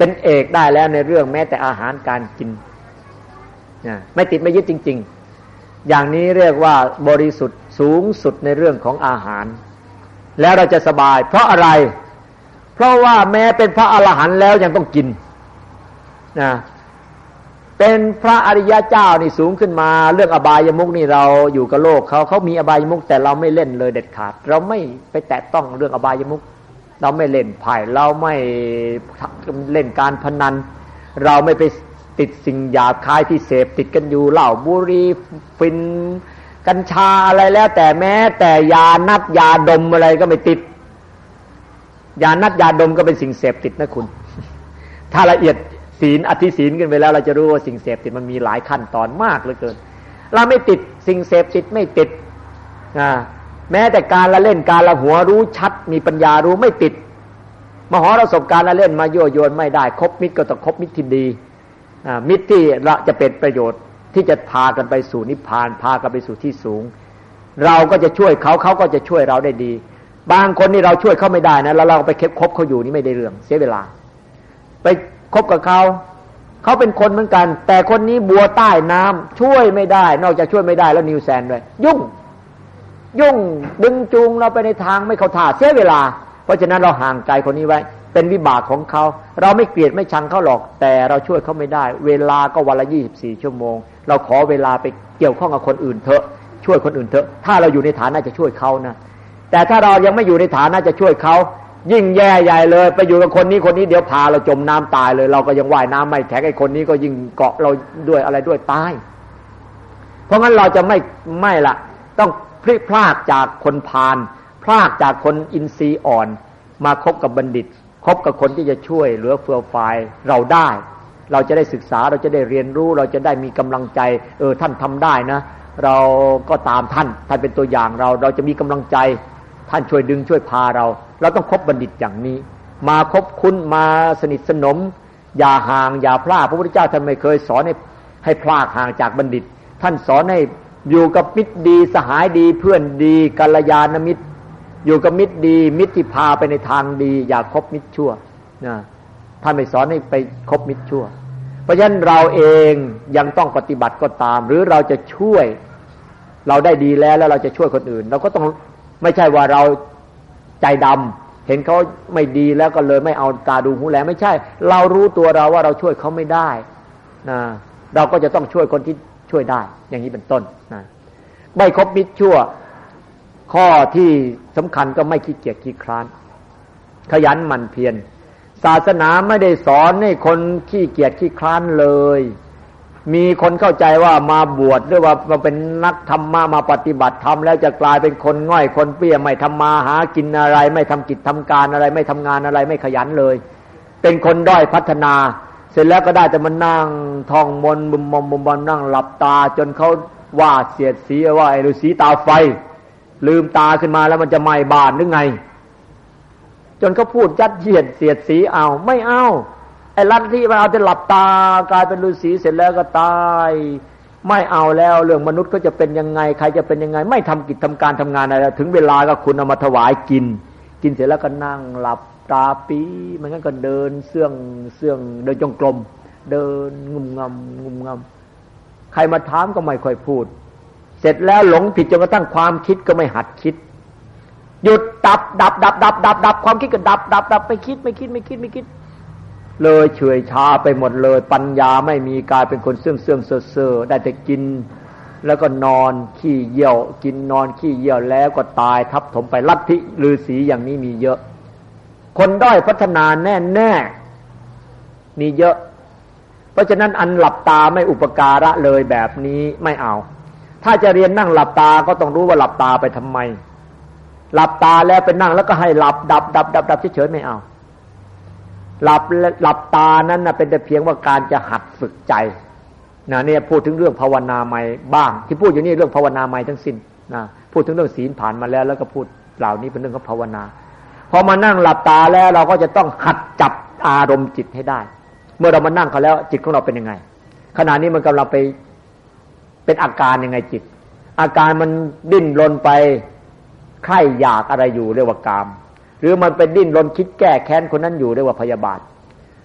S2: เป็นเอกได้แล้วในเรื่องแม้แต่อาหารการกินนะไม่ติดไม่ยึดจริงๆอย่างนี้เรียกว่าบริสุทธิ์สูงสุดในเรื่องของอาหารแล้วเราจะสบายเพราะอะไรเพราะว่าแม้เป็นพระอรหันต์แล้วยังต้องกินนะเป็นพระอริยเจ้านี่สูงขึ้นมาเรื่องอบายมุขนี่เราอยู่กับโลกเขาเขามีอบายมุขแต่เราไม่เล่นเลยเด็ดขาดเราไม่ไปแตะต้องเรื่องอบายมุขเราไม่เล่นไพ่เราไม่เล่นการพนันเราไม่ไปติดสิ่งหยาบคายที่เสพติดกันอยู่เหล้าบุหรี่ฟินกัญชาอะไรแล้วแต่แม้แต่ยานัดยาดมอะไรก็ไม่ติดยานัดยาดมก็เป็นสิ่งเสพติดนะคุณถ้าละเอียดศีลอธิศีลกันไปแล้วเราจะรู้ว่าสิ่งเสพติดมันมีหลายขั้นตอนมากเหลือเกินเราไม่ติดสิ่งเสพติดไม่ติดอ่าแม้แต่การละเล่นการละหัวรู้ชัดมีปัญญารู้ไม่ติดมหรสพการละเล่นมายั่วยวนไม่ได้คบมิตรก็ต้องคบมิตรที่ดีอ่ามิตรที่จะเป็นประโยชน์ที่จะพากันไปสู่นิพพานพากันไปสู่ที่สูงเราก็จะช่วยเขาเขาก็จะช่วยเราได้ดีบางคนนี่เราช่วยเขาไม่ได้นะแล้วเราไปคบเขาอยู่นี่ไม่ได้เรื่องเสียเวลาไปคบกับเขาเขาเป็นคนเหมือนกันแต่คนนี้บัวใต้น้ำช่วยไม่ได้นอกจากช่วยไม่ได้แล้วนิวแซนด้วยยุ่งยุ่งดึงจูงเราไปในทางไม่เข้าท่าเสียเวลาเพราะฉะนั้นเราห่างไกลคนนี้ไว้เป็นวิบากของเขาเราไม่เกลียดไม่ชังเขาหรอกแต่เราช่วยเขาไม่ได้เวลาก็วันละยี่สิบสี่ชั่วโมงเราขอเวลาไปเกี่ยวข้องกับคนอื่นเถอะช่วยคนอื่นเถอะถ้าเราอยู่ในฐานะจะช่วยเขานะแต่ถ้าเรายังไม่อยู่ในฐานะจะช่วยเขายิ่งแย่ใหญ่เลยไปอยู่กับคนนี้คนนี้เดี๋ยวพาเราจมน้ำตายเลยเราก็ยังว่ายน้ำไม่แข็งไอ้คนนี้ก็ยิ่งเกาะเราด้วยอะไรด้วยตายเพราะงั้นเราจะไม่ไม่ละต้องพลิกพลากจากคนพาลพลากจากคนอินทรีย์อ่อนมาคบกับบัณฑิตคบกับคนที่จะช่วยเหลือเฟื่อฟายเราได้เราจะได้ศึกษาเราจะได้เรียนรู้เราจะได้มีกำลังใจเออท่านทำได้นะเราก็ตามท่านท่านเป็นตัวอย่างเราเราจะมีกำลังใจท่านช่วยดึงช่วยพาเราเราต้องคบบัณฑิตอย่างนี้มาคบคุ้นมาสนิทสนมอย่าห่างอย่าพลาดพระพุทธเจ้าท่านไม่เคยสอนให้ให้พลาดห่างจากบัณฑิตท่านสอนให้อยู่กับมิตรดีสหายดีเพื่อนดีกัลยาณมิตรอยู่กับมิตรดีมิตรที่พาไปในทางดีอย่าคบมิตรชั่วนะท่านไม่สอนให้ไปคบมิตรชั่วเพราะฉะนั้นเราเองยังต้องปฏิบัติก็ตามหรือเราจะช่วยเราได้ดีแล้วแล้วเราจะช่วยคนอื่นเราก็ต้องไม่ใช่ว่าเราใจดำเห็นเขาไม่ดีแล้วก็เลยไม่เอาตาดูหูแลไม่ใช่เรารู้ตัวเราว่าเราช่วยเขาไม่ได้นะเราก็จะต้องช่วยคนที่ช่วยได้อย่างนี้เป็นต้นนะไม่คบมิตรชั่วข้อที่สำคัญก็ไม่ขี้เกียจขี้คร้านขยันหมั่นเพียรศาสนาไม่ได้สอนให้คนขี้เกียจขี้คร้านเลยมีคนเข้าใจว่ามาบวชหรือว่ามาเป็นนักธรรมะมาปฏิบัติธรรมแล้วจะกลายเป็นคนง่อยคนเปี้ยไม่ทำมาหากินอะไรไม่ทำกิจทำการอะไรไม่ทำงานอะไรไม่ขยันเลยเป็นคนด้อยพัฒนาเสร็จแล้วก็ได้แต่มานั่งท่องมนต์บุมมบุมบอลนั่งหลับตาจนเขาว่าเสียดสีว่าไอ้ฤาษีตาไฟลืมตาขึ้นมาแล้วมันจะไหม้บ้านหรือไงจนเขาพูดยัดเยียดเสียดสีเอาไม่เอาไอ้ลัทธิมันเอาแต่หลับตากลายเป็นฤาษีเสร็จแล้วก็ตายไม่เอาแล้วเรื่องมนุษย์เขาจะเป็นยังไงใครจะเป็นยังไงไม่ทำกิจทำการทำงานอะไรถึงเวลาก็คุณเอามาถวายกินกินเสร็จแล้วก็นั่งหลับตาปีมันงั้นก็เดินเสื่องเสื่องเดินจงกรมเดินงุมงำงุมงำใครมาถามก็ไม่ค่อยพูดเสร็จแล้วหลงผิดจนกระทั่งความคิดก็ไม่หัดคิดหยุดดับดับดับดับดับดับความคิดก็ดับดับดับไม่คิดไม่คิดไม่คิดไม่คิดเลยเฉยชาไปหมดเลยปัญญาไม่มีกลายเป็นคนเสื่องเสื่องเซ่อเซ่อได้แต่กินแล้วก็นอนขี้เยี่ยวกินนอนขี้เยี่ยวแล้วก็ตายทับถมไปลัทธิฤาษีอย่างนี้มีเยอะคนด้อยพัฒนาแน่แน่มีเยอะเพราะฉะนั้นอันหลับตาไม่อุปการะเลยแบบนี้ไม่เอาถ้าจะเรียนนั่งหลับตาก็ต้องรู้ว่าหลับตาไปทำไมหลับตาแล้วไปนั่งแล้วก็ให้หลับดับดับดับดับเฉยๆไม่เอาหลับหลับตานั้นนะเป็นแต่เพียงว่าการจะหัดฝึกใจนะเนี่ยพูดถึงเรื่องภาวนาใหม่บ้างที่พูดอยู่นี่เรื่องภาวนาใหม่ทั้งสิ้นนะพูดถึงเรื่องศีลผ่านมาแล้วแล้วก็พูดเหล่านี้เป็นเรื่องของภาวนาพอมานั่งหลับตาแล้วเราก็จะต้องหัดจับอารมณ์จิตให้ได้เมื่อเรามานั่งเขาแล้วจิตของเราเป็นยังไงขณะนี้มันกำลังไปเป็นอาการยังไงจิตอาการมันดิ้นรนไปใคร่อยากอะไรอยู่เรียกว่ากามหรือมันเป็นดิ้นรนคิดแก้แค้นคนนั้นอยู่เรียกว่าพยาบาท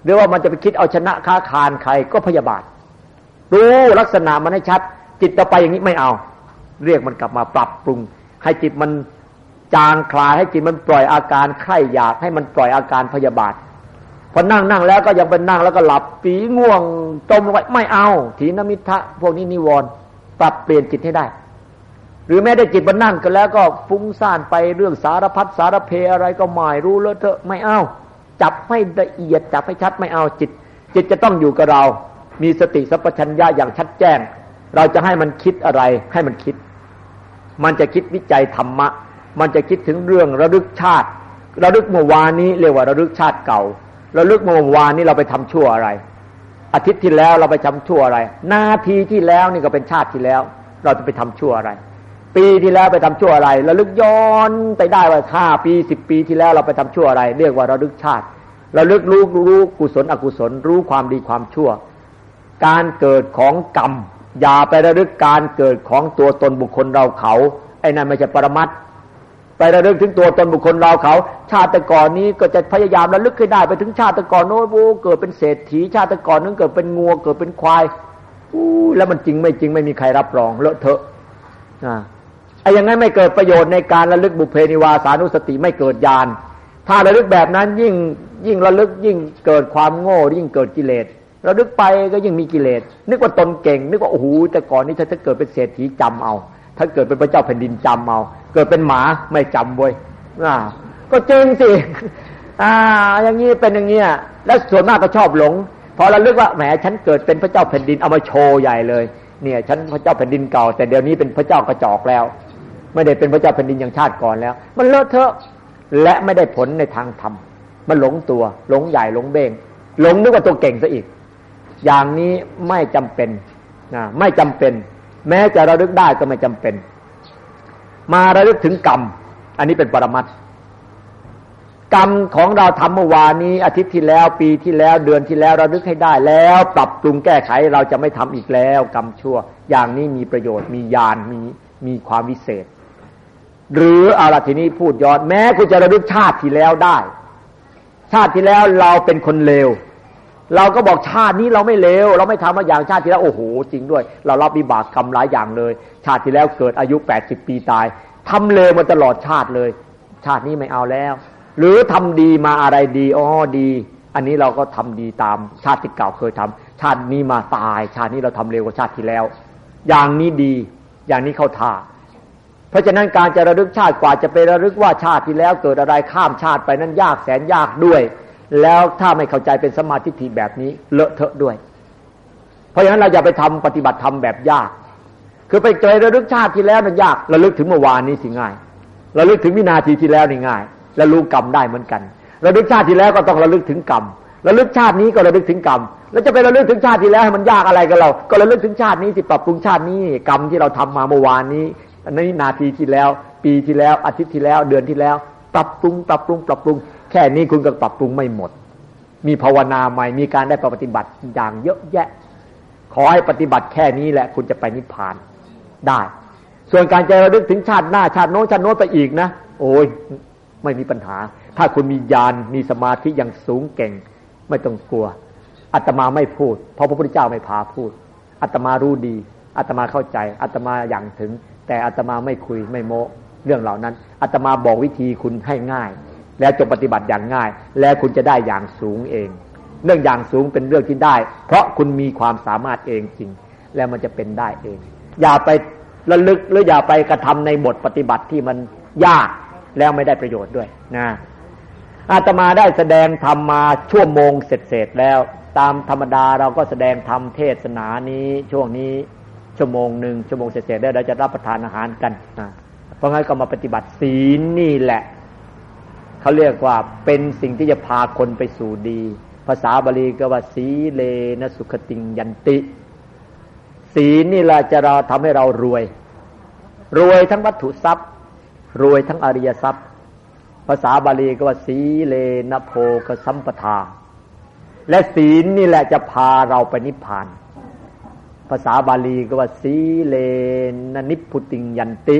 S2: หรือว่ามันจะไปคิดเอาชนะค้าคานใครก็พยาบาทรู้ลักษณะมันให้ชัดจิตต่อไปอย่างนี้ไม่เอาเรียกมันกลับมาปรับปรุงให้จิตมันจางคลายให้จิตมันปล่อยอาการใคร่อยากให้มันปล่อยอาการพยาบาทพอนั่งนั่งแล้วก็ยังเป็นนั่งแล้วก็หลับปีง่วงจมลงไปไม่เอาถีนมิทะพวกนี้นิวรณ์ปรับเปลี่ยนจิตให้ได้หรือแม้ได้จิตมันนั่งกันแล้วก็ฟุ้งซ่านไปเรื่องสารพัดสารเพอะไรก็ไม่รู้เลอะเทอะไม่เอาจับให้ละเอียดจับให้ชัดไม่เอาจิตจิตจะต้องอยู่กับเรามีสติสัพพัญญะอย่างชัดแจ้งเราจะให้มันคิดอะไรให้มันคิดมันจะคิดวิจัยธรรมะมันจะคิดถึงเรื่องระลึกชาติระลึกเมื่อวานนี้เรียกว่าระลึกชาติเก่าระลึกเมื่อวานนี้เราไปทำชั่วอะไรอาทิตย์ที่แล้วเราไปทำชั่วอะไรนาทีที่แล้วนี่ก็เป็นชาติที่แล้วเราจะไปทำชั่วอะไรปีที่แล้วไปทำชั่วอะไรระลึกย้อนไปได้ว่าห้าปีสิบปีที่แล้วเราไปทำชั่วอะไรเรียกว่าระลึกชาติระลึกรู้รู้กุศลอกุศลรู้ความดีความชั่วการเกิดของกรรมอย่าไประลึกการเกิดของตัวตนบุคคลเราเขาไอ้นั่นไม่ใช่ปรมัตถ์ไประลึกถึงตัวตนบุคคลเราเขาชาติก่อนนี้ก็จะพยายามระลึกให้ได้ไปถึงชาติก่อนโน้นโอ้เกิดเป็นเศรษฐีชาติก่อนนึงเกิดเป็นงัวเกิดเป็นควายอู้แล้วมันจริงไม่จริงไม่มีใครรับรองเลอะเทอะอ่าไอ้อย่างนั้นไม่เกิดประโยชน์ในการระลึกบุพเพนิวาสานุสติไม่เกิดญาณถ้าระลึกแบบนั้นยิ่งยิ่งระลึกยิ่งเกิดความโง่ยิ่งเกิดกิเลสระลึกไปก็ยิ่งมีกิเลสนึกว่าตนเก่งนึกว่าโอ้โหแต่ก่อนนี้ถ้าถ้าเกิดเป็นเศรษฐีจำเอาถ้าเกิดเป็นพระเจ้าแผ่นดินจำเอาเกิดเป็นหมาไม่จำเว้ยอ่าก็จริงสิอ่าอย่างนี้เป็นอย่างเงี้ยแล้วส่วนมากก็ชอบหลงพอระลึกว่าแหมฉันเกิดเป็นพระเจ้าแผ่นดินเอามาโชว์ใหญ่เลยเนี่ยฉันพระเจ้าแผ่นดินเก่าแต่เดี๋ยวนี้เป็นพระเจ้ากระจอกแล้วไม่ได้เป็นพระเจ้าแผ่นดินอย่างชาติก่อนแล้วมันเลอะเทอะและไม่ได้ผลในทางธรรมมันหลงตัวหลงใหญ่หลงเบ้งหลงนึกว่าตัวเก่งซะอีกอย่างนี้ไม่จำเป็นนะไม่จำเป็นแม้จะระลึกได้ก็ไม่จำเป็นมาระลึกถึงกรรมอันนี้เป็นปรมัตถ์กรรมของเราทำเมื่อวานนี้อาทิตย์ที่แล้วปีที่แล้วเดือนที่แล้วระลึกให้ได้แล้วปรับปรุงแก้ไขเราจะไม่ทำอีกแล้วกรรมชั่วอย่างนี้มีประโยชน์มีญาณมีมีความวิเศษหรือเอาล่ะทีนี้พูดย้อนแม้คุณจะระลึกชาติที่แล้วได้ชาติที่แล้วเราเป็นคนเลวเราก็บอกชาตินี้เราไม่เลวเราไม่ทำมาอย่างชาติที่แล้วโอ้โหจริงด้วยเรารับวิบากกรรมหลายอย่างเลยชาติที่แล้วเกิดอายุแปดสิบปีตายทำเลวมาตลอดชาติเลยชาตินี้ไม่เอาแล้วหรือทำดีมาอะไรดีอ๋อดีอันนี้เราก็ทำดีตามชาติที่เก่าเคยทำชาตินี้มาตายชาตินี้เราทำเลวกว่าชาติที่แล้วอย่างนี้ดีอย่างนี้เข้าท่าเพราะฉะนั้นการจะระลึกชาติกว่าจะไประลึกว่าชาติที่แล้วเกิดอะไรข้ามชาติไปนั้นยากแสนยากด้วยแล้วถ้าไม่เข้าใจเป็นสมาธิทิแบบนี้เลอะเทอะด้วยเพราะฉะนั้นเราอย่าไปทำปฏิบัติธรรมแบบยากคือไปเจอระลึกชาติที่แล้วมันยากระลึกถึงเมื่อวานนี้สิง่ายระลึกถึงวินาทีที่แล้วนี่ง่ายและรู้กรรมได้เหมือนกันระลึกชาติที่แล้วก็ต้องระลึกถึงกรรมระลึกชาตินี้ก็ระลึกถึงกรรมแล้วจะไประลึกถึงชาติที่แล้วให้มันยากอะไรกันเราก็ระลึกถึงชาตินี้สิปรับปรุงชาตินี้กรรมที่เราทำมาเมื่อวานนี้ในนาทีที่แล้วปีที่แล้วอาทิตย์ที่แล้วเดือนที่แล้วปรับปรุงปรับปรุงปรับปรุงแค่นี้คุณก็ปรับปรุงไม่หมดมีภาวนาใหม่มีการได้ปฏิบัติอย่างเยอะแยะขอให้ปฏิบัติแค่นี้แหละคุณจะไปนิพพานได้ส่วนการจะระลึกถึงชาติหน้าชาติโน้นชาติโน้นไปอีกนะโอ้ยไม่มีปัญหาถ้าคุณมีญาณมีสมาธิอย่างสูงเก่งไม่ต้องกลัวอาตมาไม่พูดเพราะพระพุทธเจ้าไม่พาพูดอาตมารู้ดีอาตมาเข้าใจอาตมาอย่างถึงแต่อาตมาไม่คุยไม่โม้เรื่องเหล่านั้นอาตมาบอกวิธีคุณให้ง่ายแล้วจงปฏิบัติอย่างง่ายแล้วคุณจะได้อย่างสูงเองเรื่องอย่างสูงเป็นเรื่องที่ได้เพราะคุณมีความสามารถเองจริงแล้วมันจะเป็นได้เองอย่าไประลึกหรืออย่าไปกระทำในบทปฏิบัติที่มันยากแล้วไม่ได้ประโยชน์ด้วยนะอาตมาได้แสดงธรรมมาชั่วโมงเสร็จๆแล้วตามธรรมดาเราก็แสดงธรรมเทศนานี้ช่วงนี้ชั่วโมงหนึ่งชั่วโมงเสร็จๆแล้วเราจะรับประทานอาหารกันนะเพราะงั้นก็มาปฏิบัติศีลนี่แหละเขาเรียกว่าเป็นสิ่งที่จะพาคนไปสู่ดีภาษาบาลีก็ว่าสีเลนะสุขติงยันติศีลนี่แหละจะเราทำให้เรารวยรวยทั้งวัตถุทรัพย์รวยทั้งอริยทรัพย์ภาษาบาลีก็ว่าสีเลนะโภคสัมปทาและศีลนี่แหละจะพาเราไปนิพพานภาษาบาลีก็ว่าสีเลนะนิพพุติงยันติ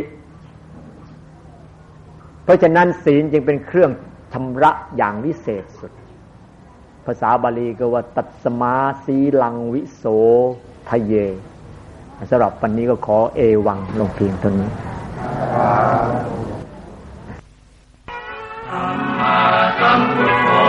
S2: เพราะฉะนั้นศีลจึงเป็นเครื่องชำระอย่างวิเศษสุดภาษาบาลีก็ว่าตัสสมาสีลังวิโสทะเยสำหรับวันนี้ก็ขอเอวังลงเพียงเท่านี้สัมมาสัมพุทโธ